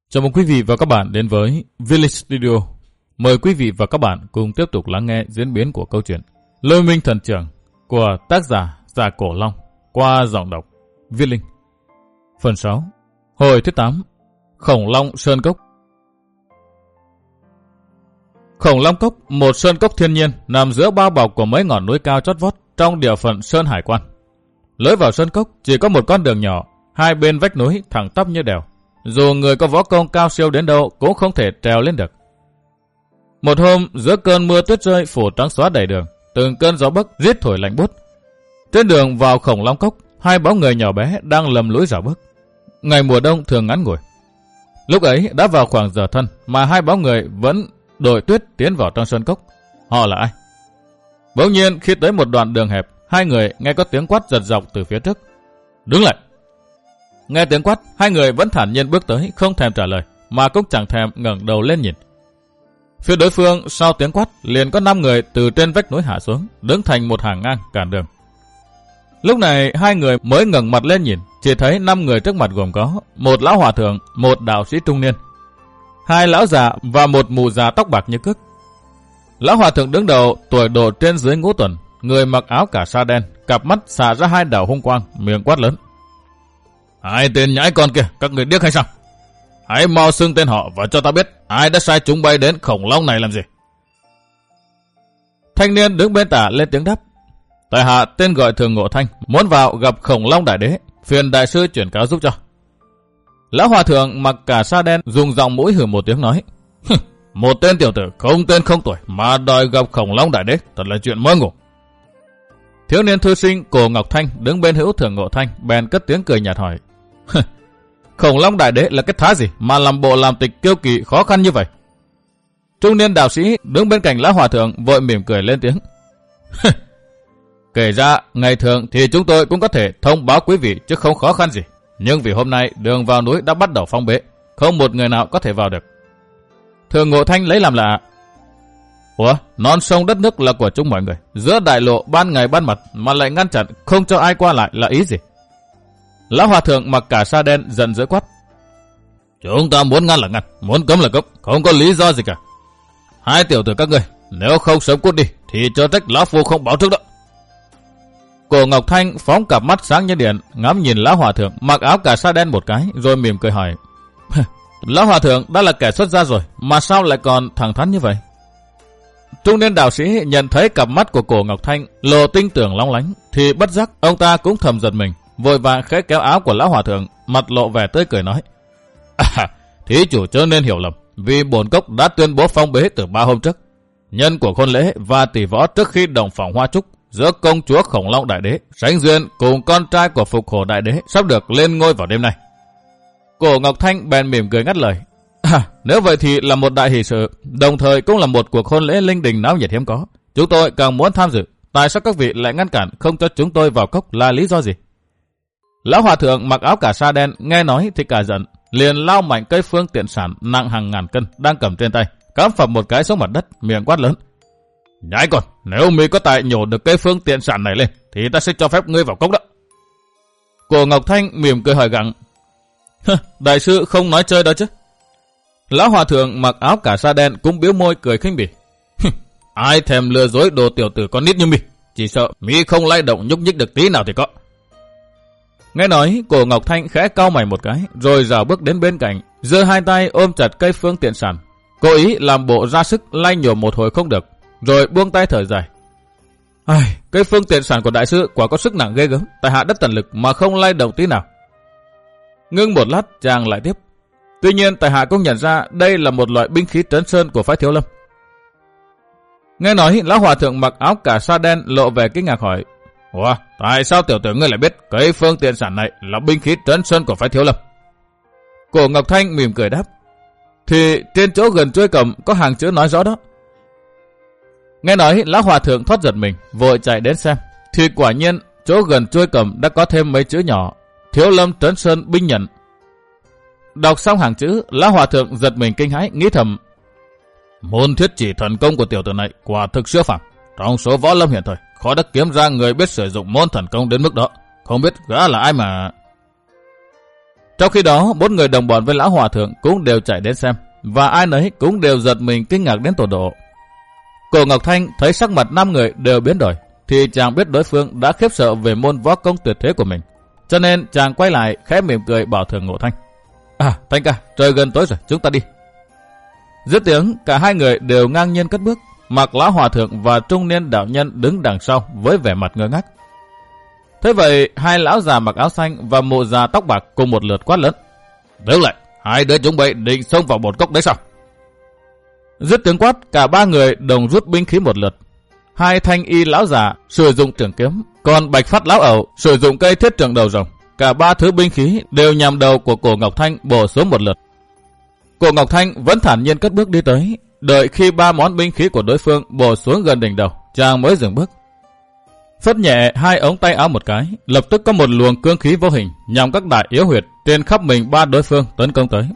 Chào mừng quý vị và các bạn đến với Village Studio. Mời quý vị và các bạn cùng tiếp tục lắng nghe diễn biến của câu chuyện Lôi Minh Thần Trưởng của tác giả Dạ Cổ Long qua giọng đọc Viết Linh. Phần 6, hồi thứ 8, Khổng Long Sơn Cốc. Khổng Long Cốc, một sơn cốc thiên nhiên nằm giữa bao bọc của mấy ngọn núi cao chót vót trong địa phận Sơn Hải Quan. Lối vào sơn cốc chỉ có một con đường nhỏ, hai bên vách núi thẳng tắp như đèo. Dù người có võ công cao siêu đến đâu cũng không thể trèo lên được. Một hôm, giữa cơn mưa tuyết rơi phủ trắng xóa đầy đường, từng cơn gió bấc rít thổi lạnh buốt. Trên đường vào Khổng Long Cốc, hai bóng người nhỏ bé đang lầm lũi rảo bước. Ngày mùa đông thường ngắn ngủi. Lúc ấy đã vào khoảng giờ thân mà hai bóng người vẫn đội tuyết tiến vào trong sơn cốc. Họ là ai? Bỗng nhiên khi tới một đoạn đường hẹp, hai người nghe có tiếng quát giật giọng từ phía trước. Đứng lại! Nghe tiếng quát, hai người vẫn thản nhiên bước tới, không thèm trả lời, mà cũng chẳng thèm ngẩng đầu lên nhìn. Phía đối phương sau tiếng quát liền có 5 người từ trên vách núi hạ xuống, đứng thành một hàng ngang cản đường. Lúc này hai người mới ngẩng mặt lên nhìn, chỉ thấy 5 người trước mặt gồm có một lão hòa thượng, một đạo sĩ trung niên, hai lão già và một mụ già tóc bạc như cước. Lão hòa thượng đứng đầu, tuổi độ trên dưới ngũ tuần, người mặc áo cà sa đen, cặp mắt xả ra hai đạo hung quang, miệng quát lớn. Hai tên nhãi con kia, các người điếc hay sao? Hãy mau xưng tên họ và cho ta biết ai đã sai chúng bay đến Khổng Long này làm gì. Thanh niên đứng bên tả lên tiếng đáp. Tại hạ tên gọi Thường Ngộ Thanh, muốn vào gặp Khổng Long Đại Đế, phiền đại sư chuyển cáo giúp cho. Lão hòa thượng mặc cà sa đen dùng giọng mũi hừ một tiếng nói. Một tên tiểu tử không tên không tuổi mà đòi gặp Khổng Long Đại Đế, thật là chuyện mơ ngủ. Thiếu niên thư sinh Cổ Ngọc Thanh đứng bên hữu Thường Ngộ Thanh bèn cất tiếng cười nhạt hỏi. Khổng Long Đại Đế là cái thá gì mà làm bộ làm tịch kiêu kỳ khó khăn như vậy? Trung niên đạo sĩ đứng bên cạnh lão hòa thượng vội mỉm cười lên tiếng. Kể ra ngày thường thì chúng tôi cũng có thể thông báo quý vị chứ không khó khăn gì. Nhưng vì hôm nay đường vào núi đã bắt đầu phong bế, không một người nào có thể vào được. Thường Ngộ Thanh lấy làm lạ. Ủa, non sông đất nước là của chúng mọi người, giữa đại lộ ban ngày ban mặt mà lại ngăn chặn không cho ai qua lại là ý gì? Lão hòa thượng mặc cả sa đen giận dữ quát. Chúng ta muốn ngăn là ngăn, muốn cấm là cấm, không có lý do gì cả. Hai tiểu tử các ngươi, nếu không sớm cút đi thì cho trách lão phu không báo trước đó. Cổ Ngọc Thanh phóng cặp mắt sáng như điện, ngắm nhìn lão hòa thượng mặc áo cà sa đen một cái, rồi mỉm cười hỏi. Lão hòa thượng đã là kẻ xuất gia rồi, mà sao lại còn thẳng thắn như vậy? Trung niên đạo sĩ nhận thấy cặp mắt của Cổ Ngọc Thanh lộ tinh tưởng long lánh, thì bất giác ông ta cũng thầm giật mình, vội vàng khẽ kéo áo của lão hòa thượng, mặt lộ vẻ tươi cười nói. Thí chủ chớ nên hiểu lầm, vì bổn cốc đã tuyên bố phong bế từ 3 hôm trước. Nhân của hôn lễ và tỷ võ trước khi đồng phòng hoa trúc giữa công chúa Khổng Long Đại Đế sánh duyên cùng con trai của Phục Hổ Đại Đế sắp được lên ngôi vào đêm nay. Cổ Ngọc Thanh bèn mỉm cười ngắt lời. Nếu vậy thì là một đại hỷ sự, đồng thời cũng là một cuộc hôn lễ linh đình náo nhiệt hiếm có. Chúng tôi càng muốn tham dự. Tại sao các vị lại ngăn cản không cho chúng tôi vào cốc, là lý do gì? Lão hòa thượng mặc áo cà sa đen nghe nói thì cả giận, liền lao mạnh cây phương tiện sản nặng hàng ngàn cân đang cầm trên tay, cắm phập một cái xuống mặt đất, miệng quát lớn. Nhãi con, nếu mi có tài nhổ được cây phương tiện sản này lên thì ta sẽ cho phép ngươi vào cốc đó. Cổ Ngọc Thanh mỉm cười hỏi gặng. Đại sư không nói chơi đó chứ? Lão hòa thượng mặc áo cà sa đen cũng biếu môi cười khinh bỉ. Ai thèm lừa dối đồ tiểu tử con nít như mi, chỉ sợ mi không lay động nhúc nhích được tí nào thì có. Nghe nói, Cổ Ngọc Thanh khẽ cau mày một cái, rồi rảo bước đến bên cạnh, giơ hai tay ôm chặt cây phương tiện sản, cố ý làm bộ ra sức lay nhổ một hồi không được, rồi buông tay thở dài. Cây phương tiện sản của đại sư quả có sức nặng ghê gớm, tại hạ đất tận lực mà không lay động tí nào. Ngưng một lát, chàng lại tiếp. Tuy nhiên tại hạ cũng nhận ra đây là một loại binh khí trấn sơn của phái Thiếu Lâm. Nghe nói, lão hòa thượng mặc áo cà sa đen lộ vẻ kinh ngạc hỏi. Ủa, tại sao tiểu tử ngươi lại biết cây phương tiện sản này là binh khí trấn sơn của phái Thiếu Lâm? Cổ Ngọc Thanh mỉm cười đáp. Thì trên chỗ gần chuôi cầm có hàng chữ nói rõ đó. Nghe nói, lão hòa thượng thoát giật mình, vội chạy đến xem. Thì quả nhiên, chỗ gần chuôi cầm đã có thêm mấy chữ nhỏ. Thiếu Lâm trấn sơn binh nhận. Đọc xong hàng chữ, lão hòa thượng giật mình kinh hãi, nghĩ thầm. Môn thiết chỉ thần công của tiểu tử này quả thực siêu phàm. Trong số võ lâm hiện thời, khó đã kiếm ra người biết sử dụng môn thần công đến mức đó. Không biết gã là ai mà... Trong khi đó, 4 người đồng bọn với lão hòa thượng cũng đều chạy đến xem, và ai nấy cũng đều giật mình kinh ngạc đến tột độ. Cổ Ngọc Thanh thấy sắc mặt 5 người đều biến đổi, thì chàng biết đối phương đã khiếp sợ về môn võ công tuyệt thế của mình. Cho nên chàng quay lại khẽ mỉm cười bảo Thường Ngộ Thanh: Thanh ca, trời gần tối rồi, chúng ta đi. Dứt tiếng, cả hai người đều ngang nhiên cất bước, mặc lão hòa thượng và trung niên đạo nhân đứng đằng sau với vẻ mặt ngơ ngác. Thế vậy, hai lão già mặc áo xanh và mụ già tóc bạc cùng một lượt quát lớn: Đứng lại, hai đứa chúng bay định xông vào một cốc đấy sao? Dứt tiếng quát, cả ba người đồng rút binh khí một lượt. Hai thanh y lão già sử dụng trường kiếm, còn Bạch Phát lão ẩu sử dụng cây thiết trường đầu rồng. Cả ba thứ binh khí đều nhằm đầu của Cổ Ngọc Thanh bổ xuống một lượt. Cổ Ngọc Thanh vẫn thản nhiên cất bước đi tới, đợi khi ba món binh khí của đối phương bổ xuống gần đỉnh đầu, chàng mới dừng bước. Phất nhẹ hai ống tay áo một cái, lập tức có một luồng cương khí vô hình nhằm các đại yếu huyệt trên khắp mình ba đối phương tấn công tới.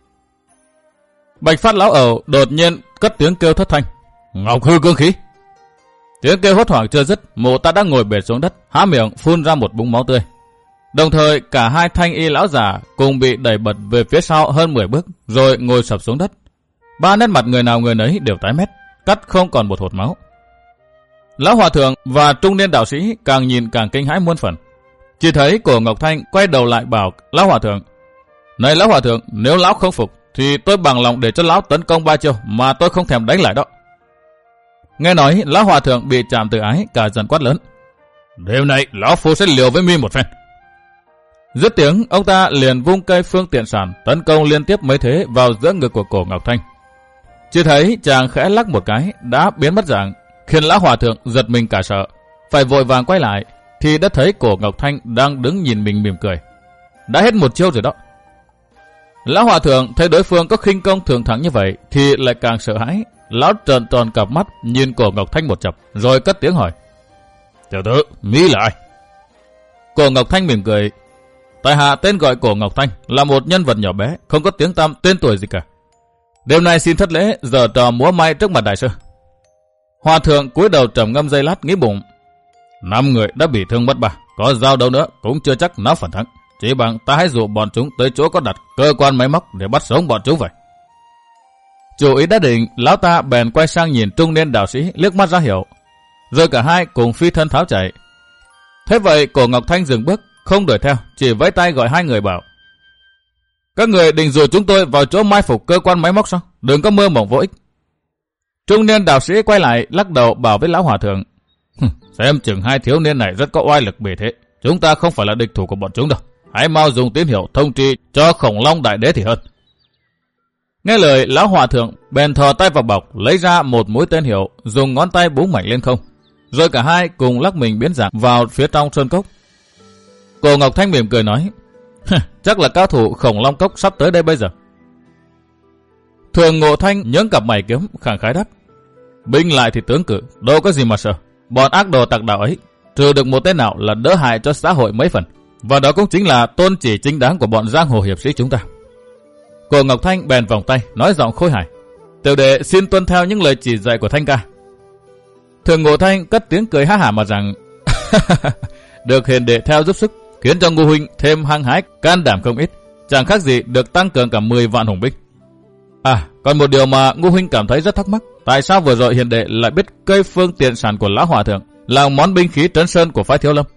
Bạch Phát lão ẩu đột nhiên cất tiếng kêu thất thanh: Ngọc hư cương khí! Tiếng kêu hốt hoảng chưa dứt, mụ ta đã ngồi bệt xuống đất, há miệng phun ra một búng máu tươi. Đồng thời cả hai thanh y lão già cùng bị đẩy bật về phía sau hơn 10 bước, rồi ngồi sập xuống đất. Ba nét mặt người nào người nấy đều tái mét, cắt không còn một hột máu. Lão hòa thượng và trung niên đạo sĩ càng nhìn càng kinh hãi muôn phần. Chỉ thấy Cổ Ngọc Thanh quay đầu lại bảo lão hòa thượng: Này lão hòa thượng, nếu lão không phục thì tôi bằng lòng để cho lão tấn công 3 chiêu mà tôi không thèm đánh lại đó. Nghe nói lão hòa thượng bị chạm tự ái, cả giận quát lớn: Đêm nay lão phu sẽ liều với mi một phen. Dứt tiếng, ông ta liền vung cây phương tiện sản tấn công liên tiếp mấy thế vào giữa ngực của Cổ Ngọc Thanh. Chỉ thấy chàng khẽ lắc một cái đã biến mất dạng, khiến lão hòa thượng giật mình cả sợ, phải vội vàng quay lại thì đã thấy Cổ Ngọc Thanh đang đứng nhìn mình mỉm cười. Đã hết một chiêu rồi đó. Lão hòa thượng thấy đối phương có khinh công thường thắng như vậy thì lại càng sợ hãi. Lão trợn tròn cặp mắt nhìn Cổ Ngọc Thanh một chập, rồi cất tiếng hỏi: Tiểu tử, mi là ai? Cổ Ngọc Thanh mỉm cười: Tại hạ tên gọi Cổ Ngọc Thanh, là một nhân vật nhỏ bé, không có tiếng tăm tên tuổi gì cả. Đêm nay xin thất lễ giờ trò múa may trước mặt đại sư. Hòa thượng cúi đầu trầm ngâm giây lát, nghĩ bụng: 5 người đã bị thương mất 3, có giao đấu nữa cũng chưa chắc nó phần thắng. Chỉ bằng ta hãy dụ bọn chúng tới chỗ có đặt cơ quan máy móc để bắt sống bọn chúng vậy. Chủ ý đã định, lão ta bèn quay sang nhìn trung niên đạo sĩ liếc mắt ra hiệu, rồi cả hai cùng phi thân tháo chạy. Thế vậy Cổ Ngọc Thanh dừng bước, không đuổi theo, chỉ vẫy tay gọi hai người bảo: Các người định dụ chúng tôi vào chỗ mai phục cơ quan máy móc sao? Đừng có mơ mộng vô ích. Trung niên đạo sĩ quay lại lắc đầu bảo với lão hòa thượng: Xem chừng hai thiếu niên này rất có oai lực bề thế, chúng ta không phải là địch thủ của bọn chúng đâu. Hãy mau dùng tín hiệu thông tri cho Khổng Long đại đế thì hơn. Nghe lời, lão hòa thượng bèn thò tay vào bọc lấy ra một mũi tên hiệu, dùng ngón tay búng mạnh lên không, rồi cả hai cùng lắc mình biến dạng vào phía trong sơn cốc. Cổ Ngọc Thanh mỉm cười nói: Chắc là cao thủ Khổng Long cốc sắp tới đây bây giờ. Thường Ngộ Thanh nhướng cặp mày kiếm, khẳng khái đáp: Binh lại thì tướng cử, đâu có gì mà sợ. Bọn ác đồ tặc đạo ấy trừ được một tên nào là đỡ hại cho xã hội mấy phần, và đó cũng chính là tôn chỉ chính đáng của bọn giang hồ hiệp sĩ chúng ta. Cổ Ngọc Thanh bèn vòng tay nói giọng khôi hài: Tiểu đệ xin tuân theo những lời chỉ dạy của Thanh ca. Thường Ngộ Thanh cất tiếng cười ha hả mà rằng: Được hiền đệ theo giúp sức, khiến cho Ngô huynh thêm hăng hái can đảm không ít, chẳng khác gì được tăng cường cả 10 vạn hùng binh. Còn một điều mà Ngô huynh cảm thấy rất thắc mắc, tại sao vừa rồi hiền đệ lại biết cây phương tiện sản của lão hòa thượng là món binh khí trấn sơn của phái Thiếu Lâm?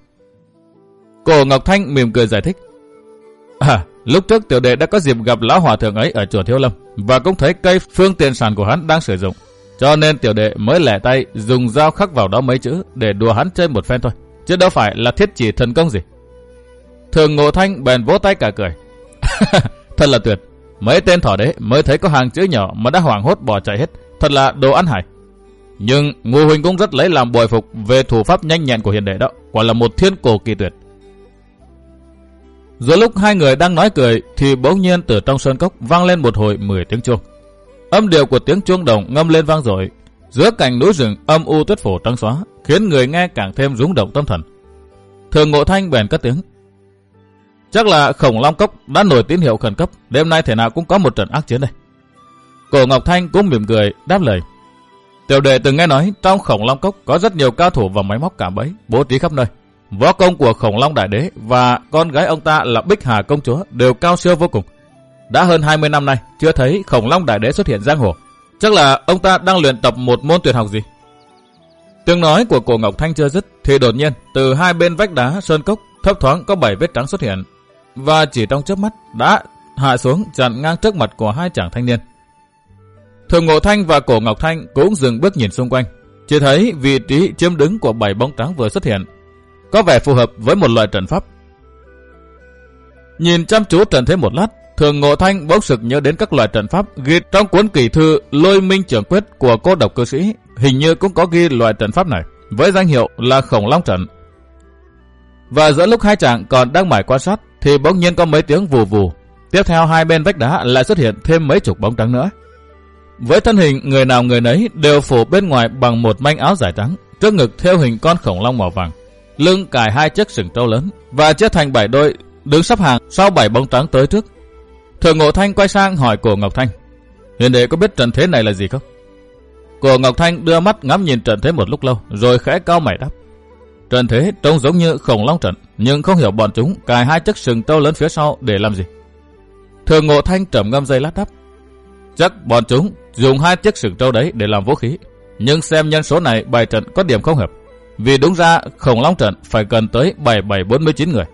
Cổ Ngọc Thanh mỉm cười giải thích: Lúc trước tiểu đệ đã có dịp gặp lão hòa thượng ấy ở chùa Thiếu Lâm, và cũng thấy cây phương tiện sản của hắn đang sử dụng, cho nên tiểu đệ mới lẻ tay dùng dao khắc vào đó mấy chữ để đùa hắn chơi một phen thôi, chứ đâu phải là thiết chỉ thần công gì. Thường Ngộ Thanh bèn vỗ tay cả cười: Thật là tuyệt, mấy tên thỏ đế mới thấy có hàng chữ nhỏ mà đã hoảng hốt bỏ chạy hết, thật là đồ ăn hại. Nhưng Ngô huynh cũng rất lấy làm bội phục về thủ pháp nhanh nhẹn của hiền đệ đó, quả là một thiên cổ kỳ tuyệt. Giữa lúc hai người đang nói cười thì bỗng nhiên từ trong sơn cốc vang lên một hồi 10 tiếng chuông. Âm điệu của tiếng chuông đồng ngâm lên vang dội giữa cành núi rừng âm u tuyết phổ trắng xóa, khiến người nghe càng thêm rung động tâm thần. Thường Ngộ Thanh bèn cất tiếng: Chắc là Khổng Long cốc đã nổi tín hiệu khẩn cấp, đêm nay thể nào cũng có một trận ác chiến đây. Cổ Ngọc Thanh cũng mỉm cười đáp lời: Tiểu đệ từng nghe nói trong Khổng Long cốc có rất nhiều cao thủ và máy móc cạm bẫy bố trí khắp nơi, Võ công của Khổng Long Đại Đế và con gái ông ta là Bích Hà Công Chúa đều cao siêu vô cùng. Đã hơn 20 năm nay chưa thấy Khổng Long Đại Đế xuất hiện giang hồ. Chắc là ông ta đang luyện tập một môn tuyệt học gì. Tiếng nói của Cổ Ngọc Thanh chưa dứt thì đột nhiên từ hai bên vách đá sơn cốc thấp thoáng có 7 vết trắng xuất hiện, và chỉ trong chớp mắt đã hạ xuống chặn ngang trước mặt của hai chàng thanh niên. Thường Ngộ Thanh và Cổ Ngọc Thanh cũng dừng bước nhìn xung quanh, chỉ thấy vị trí chiếm đứng của 7 bóng trắng vừa xuất hiện có vẻ phù hợp với một loại trận pháp. Nhìn chăm chú trận thế một lát, Thường Ngộ Thanh bỗng sực nhớ đến các loại trận pháp ghi trong cuốn kỳ thư Lôi Minh Trưởng Quyết của cô độc cư sĩ, hình như cũng có ghi loại trận pháp này với danh hiệu là Khổng Long Trận. Và giữa lúc hai chàng còn đang mải quan sát thì bỗng nhiên có mấy tiếng vù vù. Tiếp theo hai bên vách đá lại xuất hiện thêm mấy chục bóng trắng nữa. Với thân hình người nào người nấy đều phủ bên ngoài bằng một manh áo dài trắng, trước ngực thêu hình con khổng long màu vàng, lưng cài hai chiếc sừng trâu lớn và chia thành 7 đôi đứng sắp hàng sau 7 bóng trắng tới trước. Thường Ngộ Thanh quay sang hỏi Cổ Ngọc Thanh: "Hiền đệ có biết trận thế này là gì không?" Cổ Ngọc Thanh đưa mắt ngắm nhìn trận thế một lúc lâu rồi khẽ cau mày đáp: "Trận thế trông giống như Khổng Long trận, nhưng không hiểu bọn chúng cài hai chiếc sừng trâu lớn phía sau để làm gì." Thường Ngộ Thanh trầm ngâm giây lát đáp: "Chắc bọn chúng dùng hai chiếc sừng trâu đấy để làm vũ khí, nhưng xem nhân số này bày trận có điểm không hợp, vì đúng ra Khổng Long trận phải cần tới 7749 người."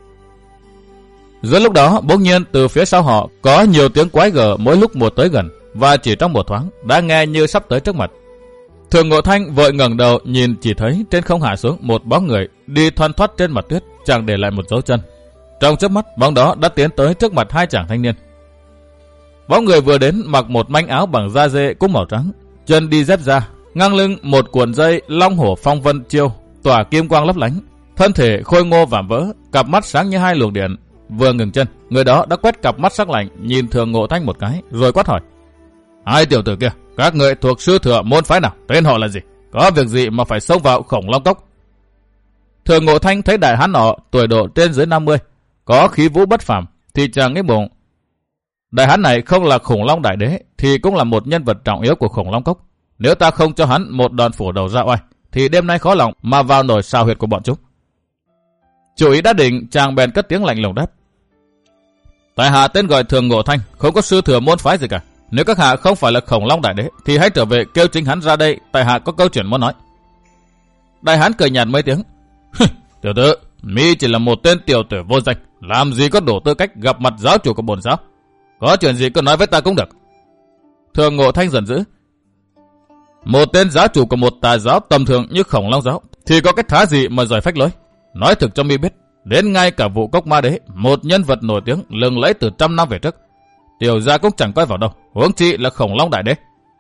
Giữa lúc đó bỗng nhiên từ phía sau họ có nhiều tiếng quái gở mỗi lúc một tới gần, và chỉ trong một thoáng đã nghe như sắp tới trước mặt. Thường Ngộ Thanh vội ngẩng đầu nhìn, chỉ thấy trên không hạ xuống một bóng người đi thoăn thoắt trên mặt tuyết, chẳng để lại một dấu chân. Trong chớp mắt bóng đó đã tiến tới trước mặt hai chàng thanh niên. Bóng người vừa đến mặc một manh áo bằng da dê cũng màu trắng, chân đi dép da, ngang lưng một cuộn dây long hổ phong vân chiêu tỏa kim quang lấp lánh, thân thể khôi ngô vạm vỡ, cặp mắt sáng như hai luồng điện. Vừa ngừng chân, người đó đã quét cặp mắt sắc lạnh nhìn Thường Ngộ Thanh một cái rồi quát hỏi: "Hai tiểu tử kia, các ngươi thuộc sư thừa môn phái nào? Tên họ là gì? Có việc gì mà phải xông vào Khổng Long Cốc?" Thường Ngộ Thanh thấy đại hán nọ tuổi độ trên dưới 50, có khí vũ bất phàm, thì chàng nghĩ bụng, đại hán này không là Khổng Long Đại Đế thì cũng là một nhân vật trọng yếu của Khổng Long Cốc. Nếu ta không cho hắn một đòn phủ đầu ra oai thì đêm nay khó lòng mà vào nổi sao huyệt của bọn chúng. Chủ ý đã định, chàng bèn cất tiếng lạnh lùng đáp: "Tại hạ tên gọi Thường Ngộ Thanh, không có sư thừa môn phái gì cả. Nếu các hạ không phải là Khổng Long Đại Đế thì hãy trở về kêu chính hắn ra đây, tại hạ có câu chuyện muốn nói." Đại hán cười nhạt mấy tiếng: "Tiểu tử, mi chỉ là một tên tiểu tử vô danh, làm gì có đủ tư cách gặp mặt giáo chủ của bổn giáo. Có chuyện gì cứ nói với ta cũng được." Thường Ngộ Thanh giận dữ: "Một tên giáo chủ của một tà giáo tầm thường như Khổng Long giáo thì có cái thá gì mà giỏi phách lối. Nói thực cho mi biết, đến ngay cả Vụ Cốc Ma Đế, một nhân vật nổi tiếng lừng lẫy từ 100 năm về trước, tiểu gia cũng chẳng coi vào đâu, huống chi là Khổng Long Đại Đế."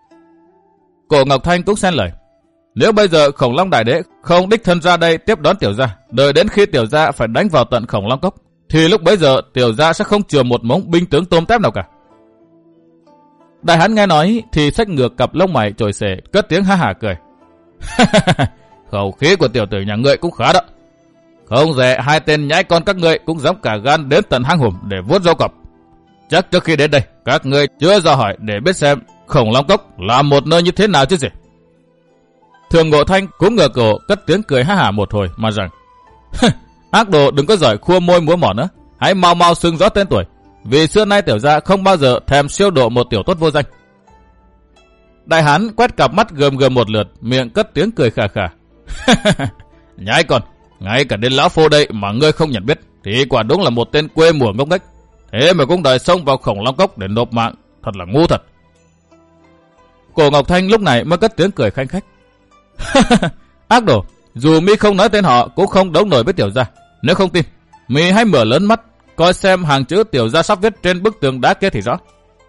Cổ Ngọc Thanh cũng xen lời: "Nếu bây giờ Khổng Long Đại Đế không đích thân ra đây tiếp đón tiểu gia, đợi đến khi tiểu gia phải đánh vào tận Khổng Long Cốc, thì lúc bấy giờ tiểu gia sẽ không chừa một mống binh tướng tôm tép nào cả." Đại hán nghe nói thì xách ngược cặp lông mày trồi xề, cất tiếng ha hả cười: "Khẩu khí của tiểu tử nhà ngươi cũng khá đó. Không dè hai tên nhãi con các ngươi cũng dám cả gan đến tận hang hùm để vuốt râu cọp. Chắc trước khi đến đây các ngươi chưa dò hỏi để biết xem Khổng Long Cốc là một nơi như thế nào chứ gì." Thường Ngộ Thanh cũng ngửa cổ cất tiếng cười ha hả một hồi mà rằng: "Ác đồ đừng có giỏi khua môi múa mỏ nữa, hãy mau mau xưng rõ tên tuổi, vì xưa nay tiểu gia không bao giờ thèm siêu độ một tiểu tốt vô danh." Đại hán quét cặp mắt gườm gườm một lượt, miệng cất tiếng cười khà khà: "Nhãi con, ngay cả đến lão phô đây mà ngươi không nhận biết thì quả đúng là một tên quê mùa ngốc nghếch. Thế mà cũng đòi xông vào Khổng Long Cốc để nộp mạng, thật là ngu thật." Cổ Ngọc Thanh lúc này mới cất tiếng cười khanh khách: "Ác đồ, dù mi không nói tên họ cũng không đấu nổi với tiểu gia. Nếu không tin, mi hãy mở lớn mắt coi xem hàng chữ tiểu gia sắp viết trên bức tường đá kia thì rõ."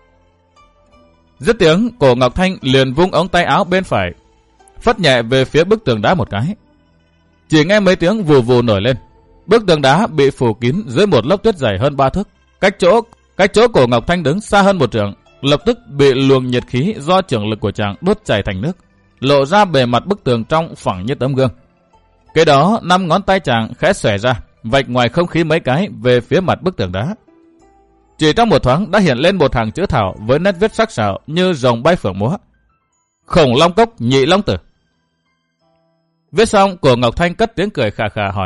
Dứt tiếng, Cổ Ngọc Thanh liền vung ống tay áo bên phải, phất nhẹ về phía bức tường đá một cái. Chỉ nghe mấy tiếng vù vù nổi lên, bức tường đá bị phủ kín dưới một lớp tuyết dày hơn 3 thước, cách chỗ Cổ Ngọc Thanh đứng xa hơn một trượng, lập tức bị luồng nhiệt khí do trường lực của chàng đốt chảy thành nước, lộ ra bề mặt bức tường trong phẳng như tấm gương. Kế đó 5 ngón tay chàng khẽ xòe ra, vạch ngoài không khí mấy cái về phía mặt bức tường đá. Chỉ trong một thoáng đã hiện lên một hàng chữ thảo với nét viết sắc sảo như rồng bay phượng múa: "Khổng Long Cốc Nhị Long Tử." Viết xong, Cổ Ngọc Thanh cất tiếng cười khà khà hỏi: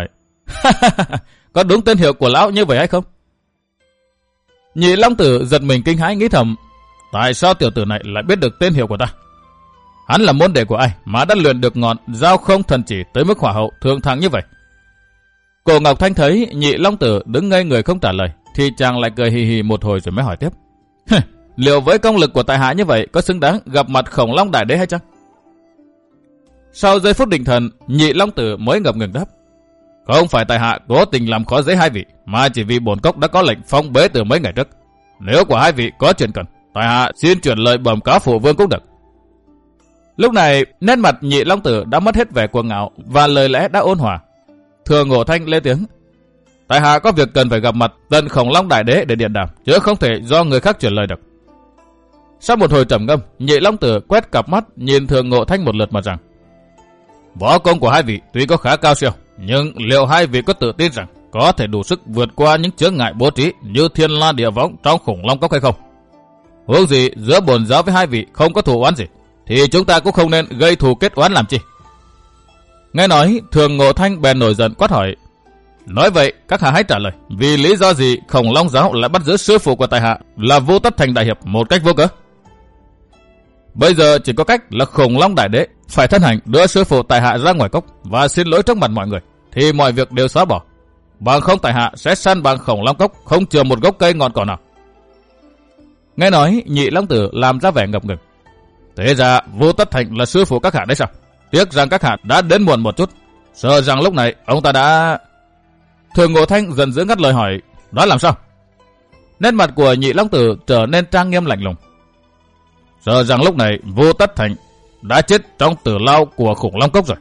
Có đúng tên hiệu của lão như vậy hay không? Nhị Long Tử giật mình kinh hãi nghĩ thầm, tại sao tiểu tử này lại biết được tên hiệu của ta? Hắn là môn đệ của ai mà đã luyện được ngọn dao không thần chỉ tới mức hỏa hậu thượng thẳng như vậy? Cổ Ngọc Thanh thấy Nhị Long Tử đứng ngây người không trả lời, thì chàng lại cười hì hì một hồi rồi mới hỏi tiếp. Liệu với công lực của tại hạ như vậy có xứng đáng gặp mặt Khổng Long Đại Đế hay chăng? Sau giây phút định thần, Nhị Long Tử mới ngập ngừng đáp. Không phải tại hạ cố tình làm khó dễ hai vị, mà chỉ vì bổn cốc đã có lệnh phong bế từ mấy ngày trước. Nếu của hai vị có chuyện cần, tại hạ xin chuyển lời bẩm cáo phụ vương cũng được. Lúc này, nét mặt Nhị Long Tử đã mất hết vẻ cuồng ngạo và lời lẽ đã ôn hòa. Thừa Ngộ Thanh lên tiếng. Tại hạ có việc cần phải gặp mặt tận Khổng Long Đại Đế để điện đàm, chứ không thể do người khác chuyển lời được. Sau một hồi trầm ngâm, Nhị Long Tử quét cặp mắt nhìn Thừa Ngộ Thanh một lượt mà rằng, võ công của hai vị tuy có khá cao siêu, nhưng liệu hai vị có tự tin rằng có thể đủ sức vượt qua những chướng ngại bố trí như thiên la địa võng trong Khủng Long Cốc hay không? Huống gì giữa bổn giáo với hai vị không có thù oán gì, thì chúng ta cũng không nên gây thù kết oán làm chi. Nghe nói, Thừa Ngộ Thanh bèn nổi giận quát hỏi, nói vậy các hạ hãy trả lời, vì lý do gì Khổng Long giáo lại bắt giữ sư phụ của tại hạ là Vô Tất Thành đại hiệp một cách vô cớ? Bây giờ chỉ có cách là Khổng Long Đại Đế phải thân hành đưa sư phụ tại hạ ra ngoài cốc và xin lỗi trước mặt mọi người, thì mọi việc đều xóa bỏ. Bằng không tại hạ sẽ săn bằng Khổng Long Cốc không chừa một gốc cây ngọn cỏ nào. Nghe nói, Nhị Long Tử làm ra vẻ ngập ngừng. Thế ra Vô Tất Thành là sư phụ các hạ đấy sao? Tiếc rằng các hạ đã đến muộn một chút. Sợ rằng lúc này ông ta đã... Thừa Ngộ Thanh dần dữ ngắt lời hỏi, đó làm sao? Nét mặt của Nhị Long Tử trở nên trang nghiêm lạnh lùng. Sợ rằng lúc này Vô Tất Thành đã chết trong tử lao của Khủng Long Cốc rồi.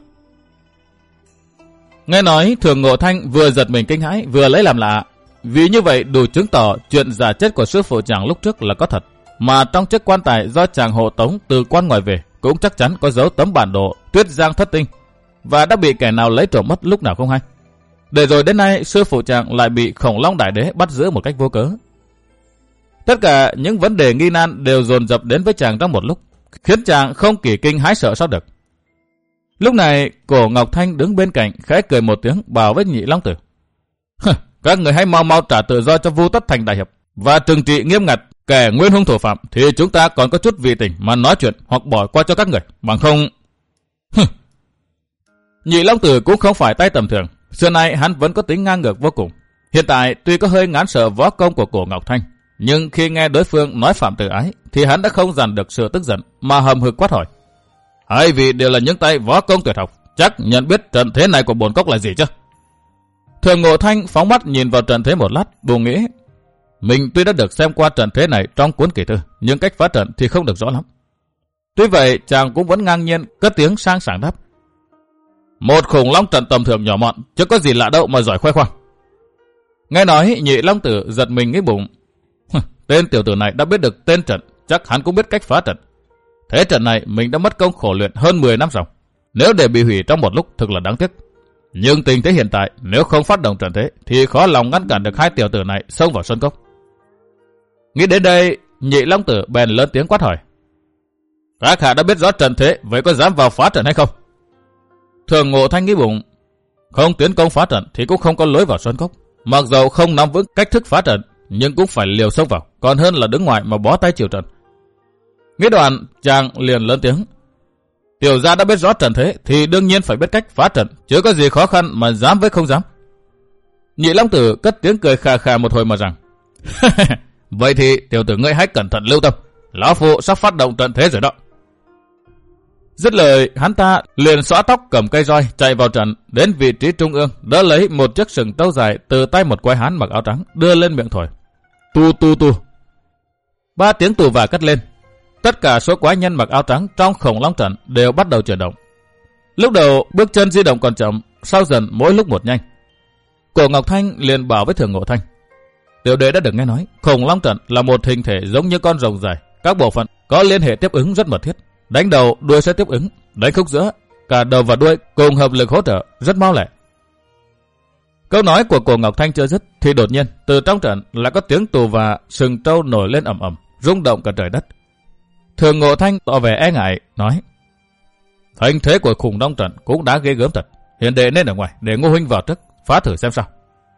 Nghe nói, Thừa Ngộ Thanh vừa giật mình kinh hãi vừa lấy làm lạ, vì như vậy đủ chứng tỏ chuyện giả chết của sư phụ chàng lúc trước là có thật, mà trong chiếc quan tài do chàng hộ tống từ quan ngoài về cũng chắc chắn có dấu tấm bản đồ Tuyết Giang Thất Tinh, và đã bị kẻ nào lấy trộm mất lúc nào không hay. Để rồi đến nay sư phụ chàng lại bị Khổng Long Đại Đế bắt giữ một cách vô cớ. Tất cả những vấn đề nghi nan đều dồn dập đến với chàng trong một lúc, khiến chàng không kỳ kinh hãi sợ sao được. Lúc này, Cổ Ngọc Thanh đứng bên cạnh khẽ cười một tiếng bảo với Nhị Long Tử. Các người hãy mau mau trả tự do cho Vô Tất Thành đại hiệp và trừng trị nghiêm ngặt kẻ nguyên hung thủ phạm, thì chúng ta còn có chút vị tình mà nói chuyện hoặc bỏ qua cho các người, bằng không... Nhị Long Tử cũng không phải tay tầm thường, xưa nay hắn vẫn có tính ngang ngược vô cùng. Hiện tại tuy có hơi ngán sợ võ công của Cổ Ngọc Thanh, nhưng khi nghe đối phương nói phạm tự ái thì hắn đã không dằn được sự tức giận mà hầm hực quát hỏi. Hai vị đều là những tay võ công tuyệt học, chắc nhận biết trận thế này của bổn cốc là gì chứ? Thừa Ngộ Thanh phóng mắt nhìn vào trận thế một lát, buồn nghĩ. Mình tuy đã được xem qua trận thế này trong cuốn kỷ thư, nhưng cách phá trận thì không được rõ lắm. Tuy vậy, chàng cũng vẫn ngang nhiên cất tiếng sang sảng đáp. Một khủng long trận tầm thường nhỏ mọn, chứ có gì lạ đâu mà giỏi khoe khoang. Nghe nói, Nhị Long Tử giật mình nghĩ bụng. Tên tiểu tử này đã biết được tên trận, chắc hắn cũng biết cách phá trận. Thế trận này mình đã mất công khổ luyện hơn 10 năm rồi. Nếu để bị hủy trong một lúc thực là đáng tiếc. Nhưng tình thế hiện tại, nếu không phát động trận thế thì khó lòng ngăn cản được hai tiểu tử này xông vào sân cốc. Nghĩ đến đây, Nhị Long Tử bèn lớn tiếng quát hỏi. Các hạ đã biết rõ trận thế, vậy có dám vào phá trận hay không? Thừa Ngộ Thanh nghĩ bụng. Không tiến công phá trận thì cũng không có lối vào sân cốc. Mặc dầu không nắm vững cách thức phá trận, nhưng cũng phải liều xông vào, còn hơn là đứng ngoài mà bó tay chịu trận. Nghĩ đoạn, chàng liền lớn tiếng. Tiểu gia đã biết rõ trận thế thì đương nhiên phải biết cách phá trận, chứ có gì khó khăn mà dám với không dám. Nhị Long Tử cất tiếng cười khà khà một hồi mà rằng. Vậy thì tiểu tử ngươi hãy cẩn thận lưu tâm, lão phụ sắp phát động trận thế rồi đó. Dứt lời, hắn ta liền xõa tóc cầm cây roi chạy vào trận, đến vị trí trung ương, đỡ lấy một chiếc sừng trâu dài từ tay một quái hán mặc áo trắng, đưa lên miệng thổi. Tu tu tu. 3 tiếng tù và cất lên. Tất cả số quái nhân mặc áo trắng trong Khổng Long trận đều bắt đầu chuyển động. Lúc đầu bước chân di động còn chậm, sau dần mỗi lúc một nhanh. Cổ Ngọc Thanh liền bảo với Thừa Ngộ Thanh. Tiểu đệ đã được nghe nói, Khổng Long trận là một hình thể giống như con rồng dài, các bộ phận có liên hệ tiếp ứng rất mật thiết. Đánh đầu, đuôi sẽ tiếp ứng, đánh khúc giữa, cả đầu và đuôi cùng hợp lực hỗ trợ, rất mau lẹ. Câu nói của Cổ Ngọc Thanh chưa dứt thì đột nhiên từ trong trận lại có tiếng tù và sừng trâu nổi lên ầm ầm, rung động cả trời đất. Thừa Ngộ Thanh tỏ vẻ e ngại nói: Hình thế của Khủng Long trận cũng đã ghê gớm thật, hiện đệ nên ở ngoài để Ngô huynh vào trước, phá thử xem sao.